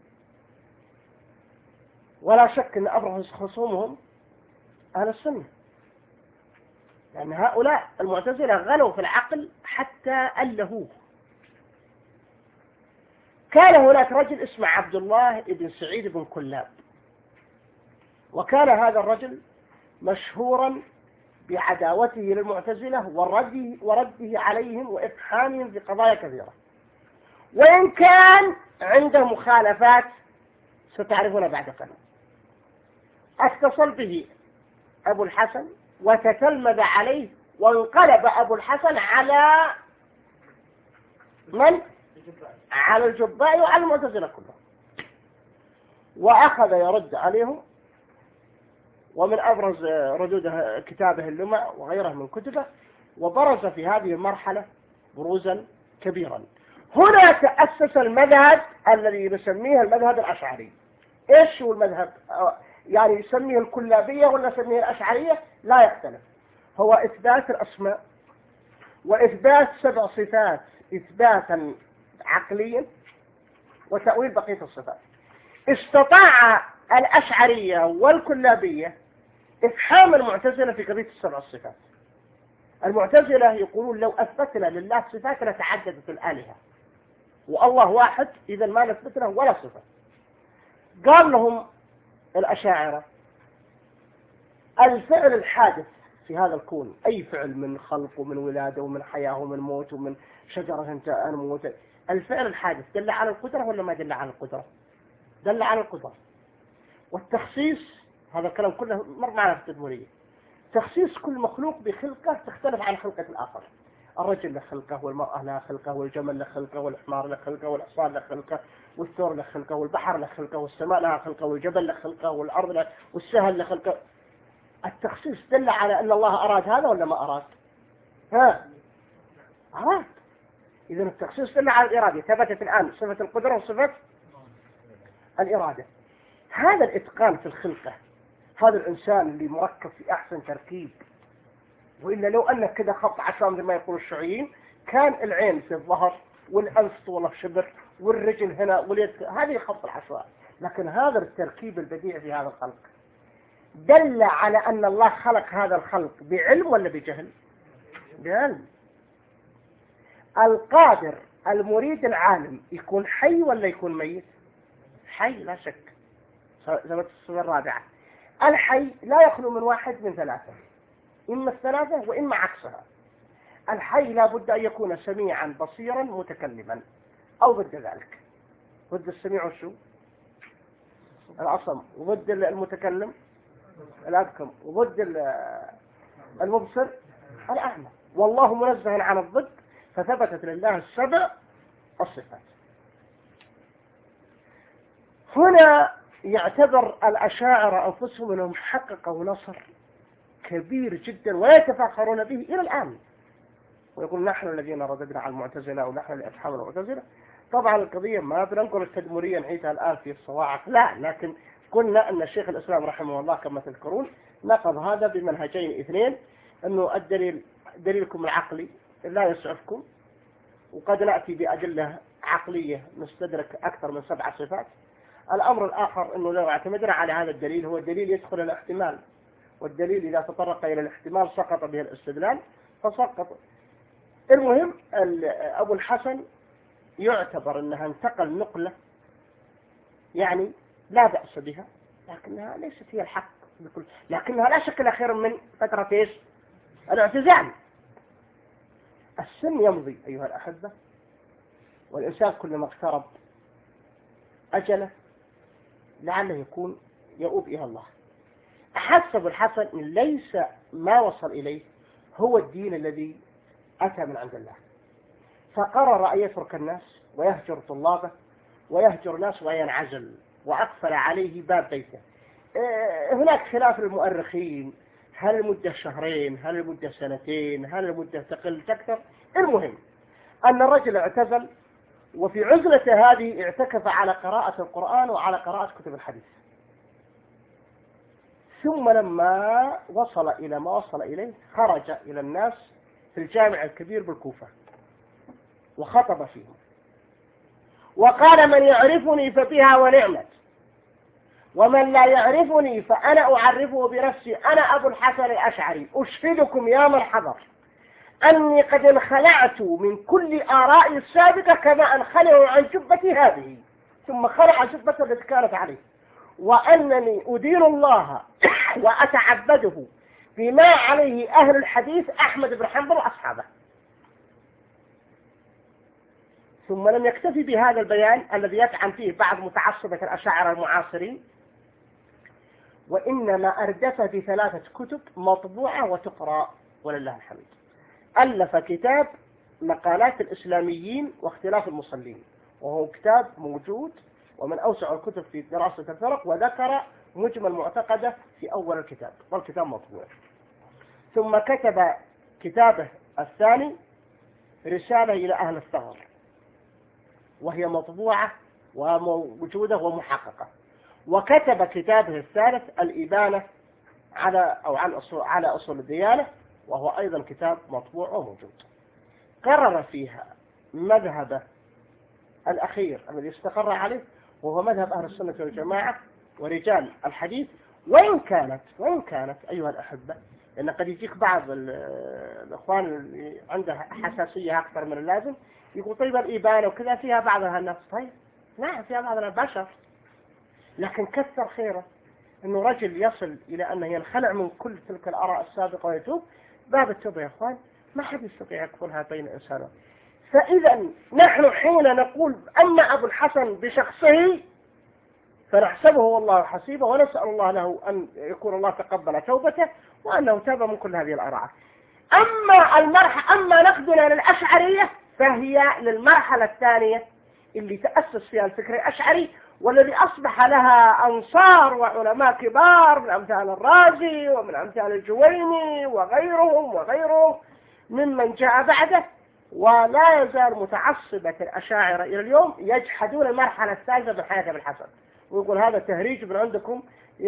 Speaker 2: ولا شك أن أبرز خصومهم أهل السنة، لأن هؤلاء المعتزلة غلوا في العقل حتى ألهوه. كان هناك رجل اسمه عبد الله بن سعيد بن كلاب، وكان هذا الرجل مشهورا بعداوته للمعتزلة ورده, ورده عليهم وإفحامهم في قضايا كثيرة، وإن كان عنده مخالفات ستعرفون بعد قليل. اتصل به أبو الحسن وتتلمذ عليه، وانقلب أبو الحسن على من؟ على الجبائي وعلى المعتزلة كلهم، وأخذ يرد عليهم. ومن أبرز ردوده كتابه اللمع وغيره من كتبه، وبرز في هذه المرحلة بروزا كبيرا. هنا تأسس المذهب الذي نسميه المذهب الأشعري. إيش هو المذهب؟ يعني يسميه الكلابية ولا يسميه الأشعرية؟ لا يختلف، هو إثبات الأسماء وإثبات سبع صفات إثباتا عقليا وتأويل بقية الصفات. استطاع الأشعرية والكلابية إفحام المعتزلة في قضية السبع الصفات. المعتزلة يقولون لو أثبتنا لله صفات لتعددت الآلهة، والله واحد إذا ما نثبت له ولا صفة. قال لهم الأشاعرة الفعل الحادث في هذا الكون، أي فعل من خلق ومن ولادة ومن حياة ومن موت ومن شجرة تنمو، الفعل الحادث دل على القدرة ولا ما دل على القدرة؟ دل على القدرة. والتخصيص هذا الكلام كله مر معنا في التدمرية. تخصيص كل مخلوق بخلقه تختلف عن خلقة الآخر. الرجل له خلقه، والمرأة له خلقه، والجمل له خلقه، والحمار له خلقه، والحصان له خلقه، والثور له خلقه، والبحر له خلقه، والسماء لها خلقه، والجبل له خلقه، والأرض له، والسهل له خلقه. التخصيص دل على أن الله أراد هذا ولا ما أراد؟ ها؟ أراد. إذن التخصيص دل على الإرادة. ثبتت الآن صفة القدرة وصفة الإرادة. هذا الإتقان في الخلقة، هذا الإنسان اللي مركب في أحسن تركيب، وإلا لو أنك كذا خط عشان زي ما يقول الشيوعيين، كان العين في الظهر والأنف طوله شبر والرجل هنا واليد، هذه خط العشوائي. لكن هذا التركيب البديع في هذا الخلق دل على أن الله خلق هذا الخلق بعلم ولا بجهل؟ بعلم. القادر المريد العالم يكون حي ولا يكون ميت؟ حي لا شك. زي ما الصفة الرابعة، الحي لا يخلو من واحد من ثلاثة، إما الثلاثة وإما عكسها. الحي لا بد أن يكون سميعا بصيرا متكلما، أو ضد ذلك. ضد السميع وشو؟ الأصم. وضد المتكلم الأبكم. وضد المبصر الأعمى. والله منزه عن الضد، فثبتت لله السبع الصفات. هنا يعتبر الأشاعرة أنفسهم أنهم حققوا نصر كبير جدا ويتفاخرون به إلى الآن، ويقول نحن الذين رددنا على المعتزلة ونحن اللي أصحاب المعتزلة. طبعا القضية ما بننقل التدمرية نعيدها الآن في الصواعق، لا، لكن قلنا أن الشيخ الإسلام رحمه الله كما تذكرون نقض هذا بمنهجين اثنين، أنه الدليل دليلكم العقلي لا يسعفكم، وقد نأتي بأدلة عقلية نستدرك أكثر من سبع صفات. الأمر الآخر أنه لو اعتمدنا على هذا الدليل هو الدليل يدخل الاحتمال، والدليل إذا تطرق إلى الاحتمال سقط به الاستدلال فسقط. المهم أبو الحسن يعتبر أنها انتقل نقلة يعني لا بأس بها، لكنها ليست هي الحق بكل، لكنها لا شك خير من فترة إيش؟ الاعتزال. السن يمضي أيها الأحبة، والإنسان كلما اقترب أجله لعله يكون يؤوب إلى الله. أحس أبو الحسن إن ليس ما وصل إليه هو الدين الذي أتى من عند الله، فقرر أن يترك الناس ويهجر طلابه ويهجر ناس وينعزل، وأقفل عليه باب بيته. هناك خلاف المؤرخين، هل المدة شهرين، هل المدة سنتين، هل المدة تقل تكثر. المهم أن الرجل اعتزل وفي عزلة هذه اعتكف على قراءة القرآن وعلى قراءة كتب الحديث. ثم لما وصل إلى ما وصل إليه خرج إلى الناس في الجامع الكبير بالكوفة وخطب فيهم وقال: من يعرفني فبها ونعمت، ومن لا يعرفني فأنا أعرفه بنفسي، أنا أبو الحسن الأشعري، أشهدكم يا من حضر أني قد انخلعت من كل آرائي السابقة كما انخلعوا عن جبتي هذه، ثم خلع جبته التي كانت عليه، وأنني أدين الله وأتعبده بما عليه أهل الحديث أحمد بن حنبل وأصحابه. ثم لم يكتفي بهذا البيان الذي يطعن فيه بعض متعصبة الأشاعرة المعاصرين، وإنما أردف بثلاثة كتب مطبوعة وتقرأ ولله الحمد. ألف كتاب مقالات الإسلاميين واختلاف المصلين، وهو كتاب موجود ومن أوسع الكتب في دراسة الفرق، وذكر مجمل معتقده في أول الكتاب، والكتاب مطبوع. ثم كتب كتابه الثاني رسالة إلى أهل الثغر، وهي مطبوعة وموجودة ومحققة. وكتب كتابه الثالث الإبانة على أو عن أصول على أصول الديانة، وهو أيضا كتاب مطبوع وموجود. قرر فيها مذهبه الأخير الذي استقر عليه، وهو مذهب أهل السنة والجماعة ورجال الحديث. وإن كانت وإن كانت أيها الأحبة، لأن قد يجيك بعض الإخوان اللي عنده حساسية أكثر من اللازم يقول: طيب الإبانة وكذا فيها بعضها الناس. طيب نعم فيها بعض البشر، لكن كثر خيره أنه رجل يصل إلى أنه ينخلع من كل تلك الآراء السابقة ويتوب. باب التوبة يا أخوان ما حد يستطيع يكفلها بين إنسانه. فإذا نحن حين نقول أما أبو الحسن بشخصه فنحسبه والله حسيبه، ونسأل الله له أن يكون الله تقبل توبته وأنه تاب من كل هذه الآراء. أما المرحلة أما نقدنا للأشعرية فهي للمرحلة الثانية اللي تأسس فيها الفكر الأشعري، والذي أصبح لها أنصار وعلماء كبار من أمثال الرازي ومن أمثال الجويني وغيرهم وغيرهم ممن جاء بعده. ولا يزال متعصبة الأشاعرة إلى اليوم يجحدون المرحلة الثالثة من حياة ابن الحسن، ويقول هذا تهريج من عندكم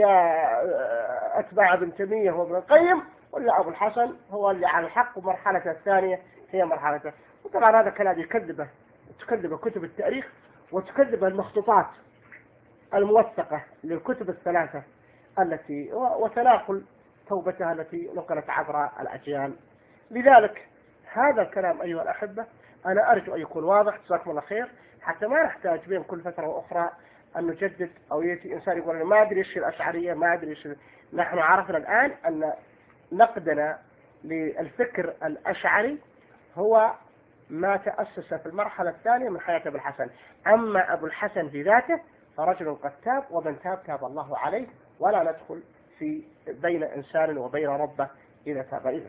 Speaker 2: يا أتباع ابن تيمية وابن القيم، ولا أبو الحسن هو اللي على الحق، ومرحلة الثانية هي مرحلته. وطبعا هذا كلام يكذبه تكذب كتب التاريخ وتكذب المخطوطات الموثقة للكتب الثلاثة التي وتناقل توبتها التي نقلت عبر الأجيال. لذلك هذا الكلام أيها الأحبة أنا أرجو أن يكون واضح، جزاكم الله خير، حتى ما نحتاج بين كل فترة وأخرى أن نجدد أو يأتي إنسان يقول أنا ما أدري إيش الأشعرية ما أدري إيش. نحن عرفنا الآن أن نقدنا للفكر الأشعري هو ما تأسس في المرحلة الثانية من حياة أبو الحسن. أما أبو الحسن في ذاته فرجل قد تاب، ومن تاب تاب الله عليه، ولا ندخل في بين إنسان وبين ربه إذا تاب إذن.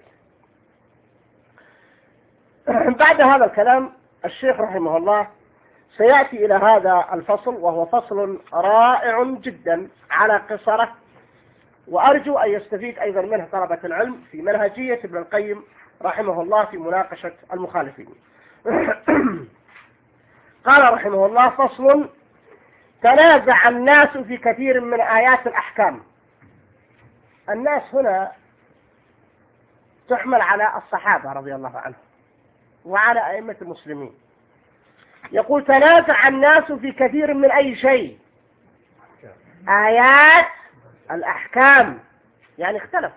Speaker 2: بعد هذا الكلام الشيخ رحمه الله سيأتي إلى هذا الفصل، وهو فصل رائع جدا على قصره، وأرجو أن يستفيد أيضا منه طلبة العلم في منهجية ابن القيم رحمه الله في مناقشة المخالفين. قال رحمه الله: فصل: تنازع الناس في كثير من آيات الأحكام. الناس هنا تحمل على الصحابة رضي الله عنهم وعلى أئمة المسلمين. يقول: تنازع الناس في كثير من أي شيء، آيات الأحكام، يعني اختلف،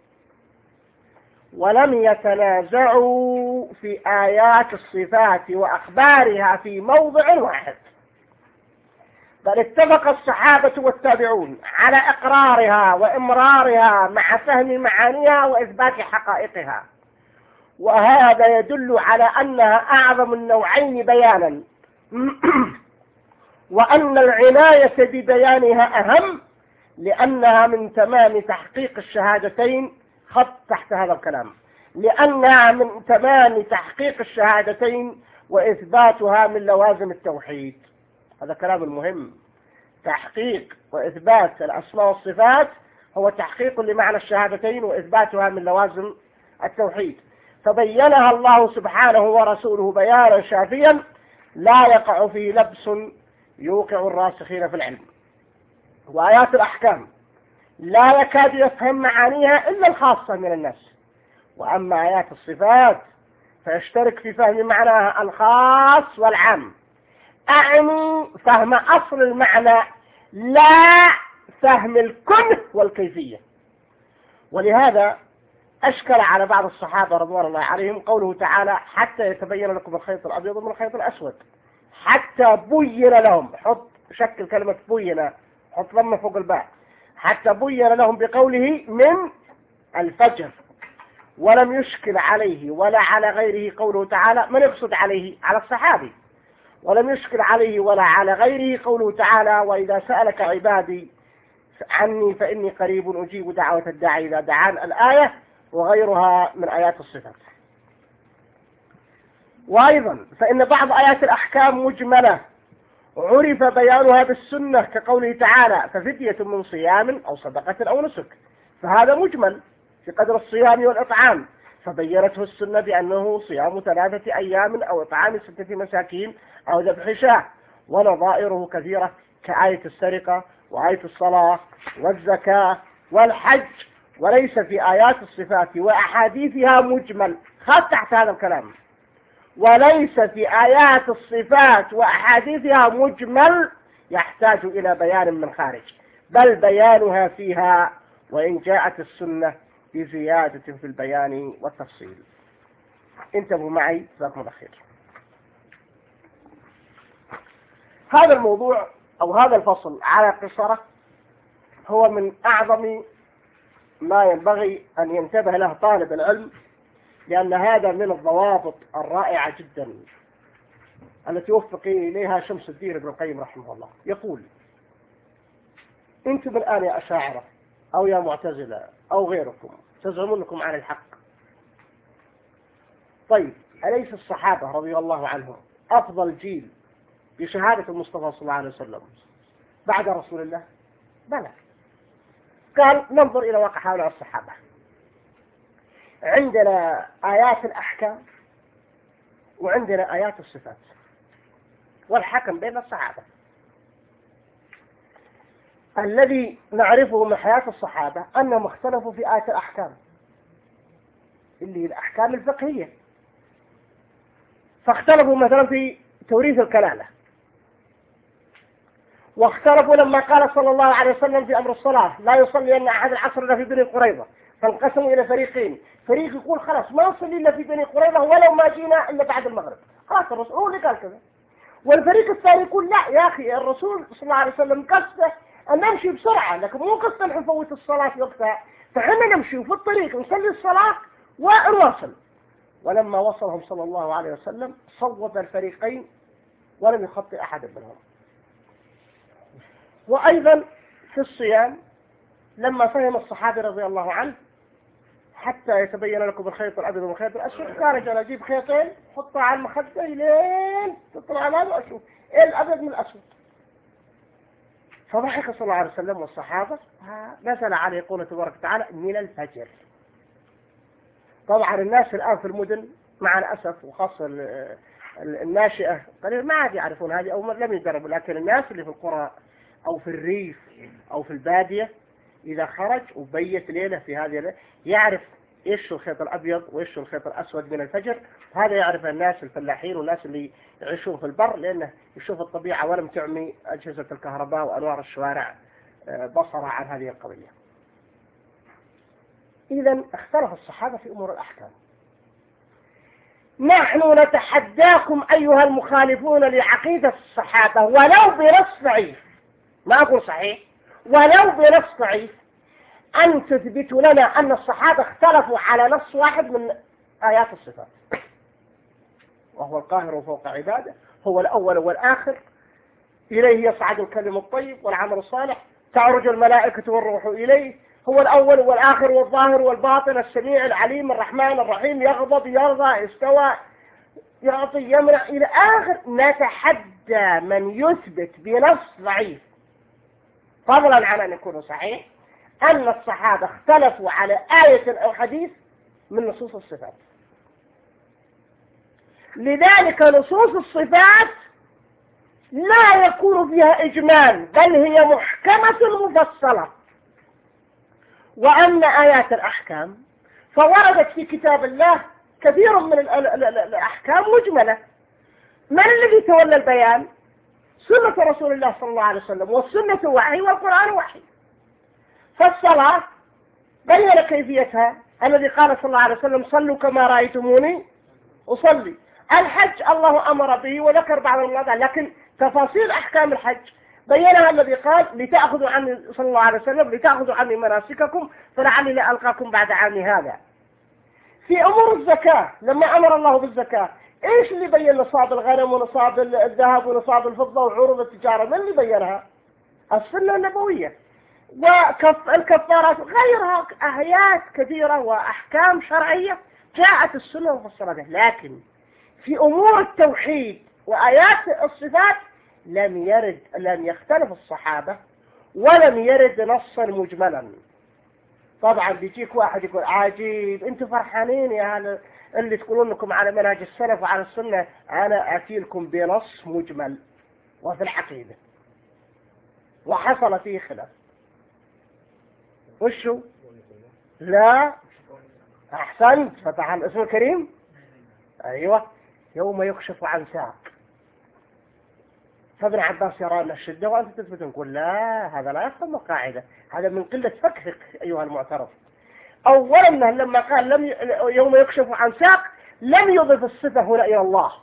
Speaker 2: ولم يتنازعوا في آيات الصفات وأخبارها في موضع واحد، بل اتفق الصحابة والتابعون على إقرارها وإمرارها مع فهم معانيها وإثبات حقائقها. وهذا يدل على أنها أعظم النوعين بيانا، وأن العناية ببيانها أهم، لأنها من تمام تحقيق الشهادتين. خط تحت هذا الكلام: لأنها من تمام تحقيق الشهادتين وإثباتها من لوازم التوحيد. هذا كلام المهم. تحقيق وإثبات الأسماء والصفات هو تحقيق لمعنى الشهادتين وإثباتها من لوازم التوحيد، فبينها الله سبحانه ورسوله بيانا شافيا لا يقع فيه لبس يوقع الراسخين في العلم. وآيات الأحكام لا يكاد يفهم معانيها إلا الخاصة من الناس. وأما آيات الصفات فيشترك في فهم معناها الخاص والعام. أعني فهم أصل المعنى لا فهم الكنه والكيفية. ولهذا أشكل على بعض الصحابة رضوان الله عليهم قوله تعالى حتى يتبين لكم الخيط الأبيض من الخيط الأسود. حتى بين لهم، حط شكل كلمة بين، حط لما فوق الباء، حتى بين لهم بقوله من الفجر. ولم يشكل عليه ولا على غيره قوله تعالى، من يقصد عليه؟ على الصحابي. ولم يشكل عليه ولا على غيره قوله تعالى وإذا سألك عبادي عني فإني قريب أجيب دعوة الداعي إذا دعان، الآية وغيرها من آيات الصفات. وأيضا فإن بعض آيات الأحكام مجملة عرف بيانها بالسنة كقوله تعالى ففدية من صيام أو صدقة أو نسك، فهذا مجمل في قدر الصيام والإطعام، فبينته السنة بأنه صيام ثلاثة أيام أو إطعام ستة مساكين أو ذبح شاة. ونظائره كثيرة كآية السرقة وآية الصلاة والزكاة والحج. وليس في آيات الصفات وأحاديثها مجمل، خذ تحت هذا الكلام، وليس في آيات الصفات وأحاديثها مجمل يحتاج إلى بيان من خارج، بل بيانها فيها وإن جاءت السنة بزيادة في البيان والتفصيل. انتبهوا معي جزاكم الله خير. هذا الموضوع أو هذا الفصل على قصره هو من أعظم ما ينبغي أن ينتبه له طالب العلم، لأن هذا من الضوابط الرائعة جدا التي وفق إليها شمس الدين ابن القيم رحمه الله. يقول أنتم الآن يا أشاعرة أو يا معتزلة أو غيركم تزعمون لكم عن الحق، طيب أليس الصحابة رضي الله عنهم أفضل جيل بشهادة المصطفى صلى الله عليه وسلم بعد رسول الله؟ بلى. قال ننظر إلى واقع هؤلاء الصحابة. عندنا آيات الأحكام وعندنا آيات الصفات والحكم بين الصحابة. الذي نعرفه من حياة الصحابة أنهم اختلفوا في آيات الأحكام اللي هي الأحكام الفقهية، فاختلفوا مثلا في توريث الكلالة، واختلفوا لما قال صلى الله عليه وسلم في أمر الصلاة لا يصلي أن أحد العصر إلا في بني قريظة، فانقسموا إلى فريقين، فريق يقول خلاص ما نصلي إلا في بني قريظة ولو ما جينا إلا بعد المغرب، خلاص الرسول هو اللي قال كذا. والفريق الثاني يقول لا يا أخي الرسول صلى الله عليه وسلم قصده أن نمشي بسرعة، لكن مو قصده نحن نفوت الصلاة في وقتها، فحنا نمشي وفي الطريق نصلي الصلاة ونواصل. ولما وصلهم صلى الله عليه وسلم صوب الفريقين ولم يخطئ أحد منهم. وأيضا في الصيام لما فهم الصحابي رضي الله عنه حتى يتبين لكم الخيط الأبيض والخيط الأسود، قال جل أجيب خيطين حطها على المخدة لين تطلع على هذا وأشوف إيه الأبيض من الأسود. فضحك صلى الله عليه وسلم والصحابة، نزل عليه قوله تبارك وتعالى من الفجر. طبعا الناس الآن في المدن مع الأسف وخاصة الناشئة قليل ما عاد يعرفون هذه أو لم يدربوا، لكن الناس اللي في القرى أو في الريف أو في البادية إذا خرج وبيت ليلة في هذه الليلة يعرف إيش الخيط الأبيض وإيش الخيط الأسود من الفجر. هذا يعرف الناس الفلاحين والناس اللي يعيشون في البر، لأنه يشوف الطبيعة ولم تعمي أجهزة الكهرباء وأنوار الشوارع بصر عن هذه القضية. إذن اختلف الصحابة في أمور الأحكام. نحن نتحداكم أيها المخالفون لعقيدة الصحابة ولو بنص ضعيف، ما أقول صحيح، ولو بنص ضعيف، أن تثبتوا لنا أن الصحابة اختلفوا على نص واحد من آيات الصفات، وهو القاهر فوق عباده، هو الأول والآخر، إليه يصعد الكلم الطيب والعمل الصالح، تعرج الملائكة والروح إليه، هو الأول والآخر والظاهر والباطن، السميع العليم الرحمن الرحيم، يغضب يرضى استوى يعطي يمنع إلى آخر. نتحدى من يثبت بنص ضعيف فضلا عن أن يكون صحيح أن الصحابة اختلفوا على آية أو حديث من نصوص الصفات. لذلك نصوص الصفات لا يكون فيها إجمال، بل هي محكمة مفصلة. وأما آيات الأحكام فوردت في كتاب الله كثير من الأحكام مجملة. من الذي تولى البيان؟ سنة رسول الله صلى الله عليه وسلم، والسنة وحي والقرآن وحي. فالصلاة بين كيفيتها الذي قال صلى الله عليه وسلم صلوا كما رأيتموني أصلي. الحج الله أمر به وذكر بعض المواضع، لكن تفاصيل أحكام الحج بينها الذي قال لتأخذوا عني صلى الله عليه وسلم لتأخذوا عني مناسككم فلعلي لا ألقاكم بعد عامي هذا. في أمور الزكاة لما أمر الله بالزكاة إيش اللي بين نصاب الغنم ونصاب الذهب ونصاب الفضة وعروض التجارة؟ من اللي بينها؟ السنة النبوية. والكفارات وغيرها آيات كثيرة وأحكام شرعية جاءت السنة مفصلة به. لكن في أمور التوحيد وآيات الصفات لم يرد لم يختلف الصحابة ولم يرد نصا مجملا. طبعا بيجيك واحد يقول عجيب انتم فرحانين يا هذا اللي تقولون لكم على منهج السلف وعلى السنة، أنا أتي لكم بنص مجمل وفي العقيدة وحصل فيه خلاف. وشو؟ لا أحسنت، فتح الاسم الكريم. أيوة، يوم يكشف عن ساق. فابن عباس يرى أن الشدة وأنت تثبت نقول لا، هذا لا يفهم القاعدة، هذا من قلة فقهك أيها المعترض. أولا لما قال لم ي... يوم يكشف عن ساق لم يضف الصفة هنا إلى الله،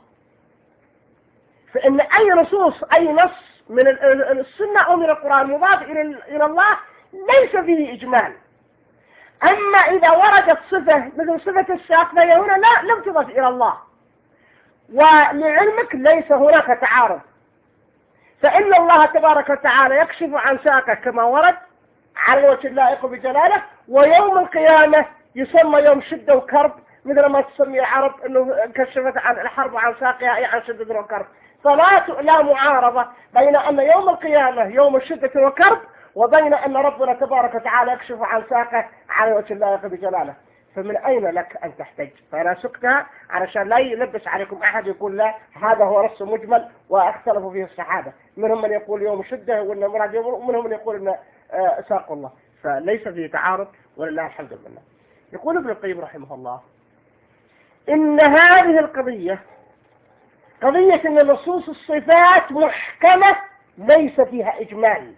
Speaker 2: فإن أي نصوص أي نص من السنة أو من القرآن مضاف إلى إلى الله ليس فيه إجمال. أما إذا وردت صفة مثل صفة الساق فهي هنا لا لم تضف إلى الله. ولعلمك ليس هناك تعارض، فإن الله تبارك وتعالى يكشف عن ساقه كما ورد على الوجه اللائق بجلاله، ويوم القيامة يسمى يوم شدة وكرب مثل ما تسمي العرب أنه كشفت عن الحرب عن ساقها أي عن شدة وكرب. فلا لا معارضة بين أن يوم القيامة يوم شدة وكرب وبين أن ربنا تبارك وتعالى يكشف عن ساقه على وجه اللائق بجلاله. فمن أين لك أن تحتج؟ فأنا سكتها علشان لا يلبس عليكم أحد يقول لا هذا هو نص مجمل واختلفوا فيه الصحابة، منهم من يقول يوم شدة وإن مراد يوم، ومنهم من يقول إن ساق الله. فليس فيه تعارض ولله الحمد لله. يقول ابن القيم رحمه الله إن هذه القضية قضية أن نصوص الصفات محكمة ليس فيها إجمال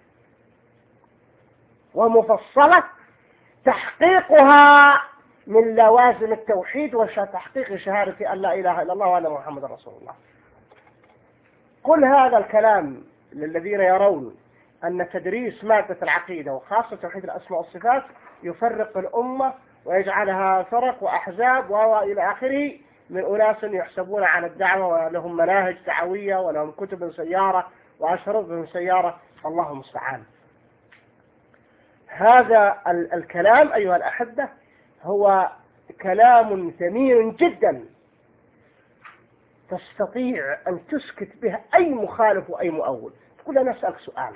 Speaker 2: ومفصلة، تحقيقها من لوازم التوحيد وتحقيق شهادة أن لا إله إلا الله وأن محمد رسول الله. كل هذا الكلام للذين يرون أن تدريس مادة العقيدة وخاصة توحيد الأسماء والصفات يفرق الأمة ويجعلها فرق وأحزاب وإلى آخره من أناس يحسبون على الدعوة ولهم مناهج دعوية ولهم كتب سيارة وأشرطة سيارة، الله المستعان. هذا الكلام أيها الأحبة هو كلام ثمين جدا تستطيع أن تسكت به أي مخالف وأي مؤول. تقول أنا أسألك سؤال،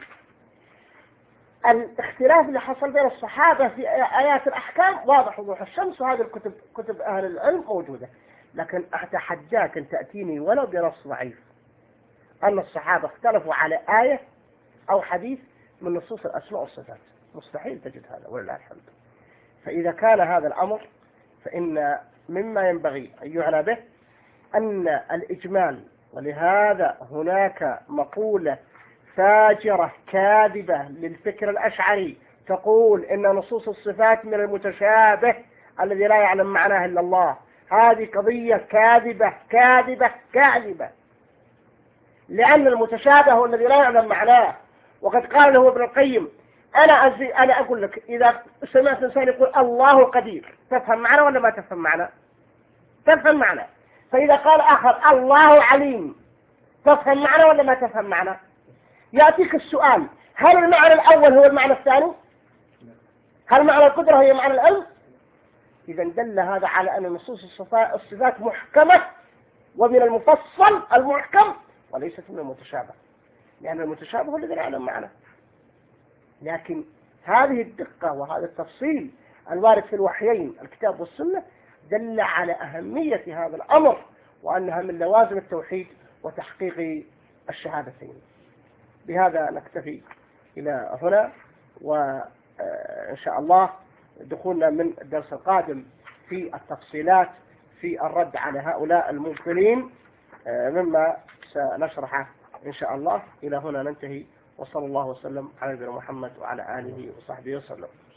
Speaker 2: الاختلاف اللي حصل بين الصحابة في آيات الأحكام واضح وضوح الشمس، وهذه الكتب كتب أهل العلم موجودة، لكن أتحداك أن تأتيني ولو بنص ضعيف أن الصحابة اختلفوا على آية أو حديث من نصوص الأسماء والصفات. مستحيل تجد هذا ولله الحمد. فإذا كان هذا الأمر فإن مما ينبغي أن يعنى به أن الإجمال، ولهذا هناك مقولة فاجرة كاذبة للفكر الأشعري تقول إن نصوص الصفات من المتشابه الذي لا يعلم معناه إلا الله. هذه قضية كاذبة كاذبة كاذبة، لأن المتشابه هو الذي لا يعلم معناه. وقد قال له ابن القيم أنا أزي أنا أقول لك إذا سمعت إنسان يقول الله قدير تفهم معنى ولا ما تفهم معنى؟ تفهم معنى. فإذا قال آخر الله عليم تفهم معنى ولا ما تفهم معنى؟ يأتيك السؤال هل المعنى الأول هو المعنى الثاني؟ هل معنى القدرة هي معنى العلم؟ إذا دل هذا على أن نصوص الصفات محكمة ومن المفصل المحكم وليست من المتشابه، لأن المتشابه هو الذي لا يعلم معنى. لكن هذه الدقة وهذا التفصيل الوارد في الوحيين الكتاب والسنة دل على أهمية هذا الأمر وأنها من لوازم التوحيد وتحقيق الشهادتين. بهذا نكتفي إلى هنا، وإن شاء الله دخولنا من الدرس القادم في التفصيلات في الرد على هؤلاء المبطلين مما سنشرحه إن شاء الله. إلى هنا ننتهي، وصلى الله وسلم على نبينا محمد وعلى آله وصحبه وسلم.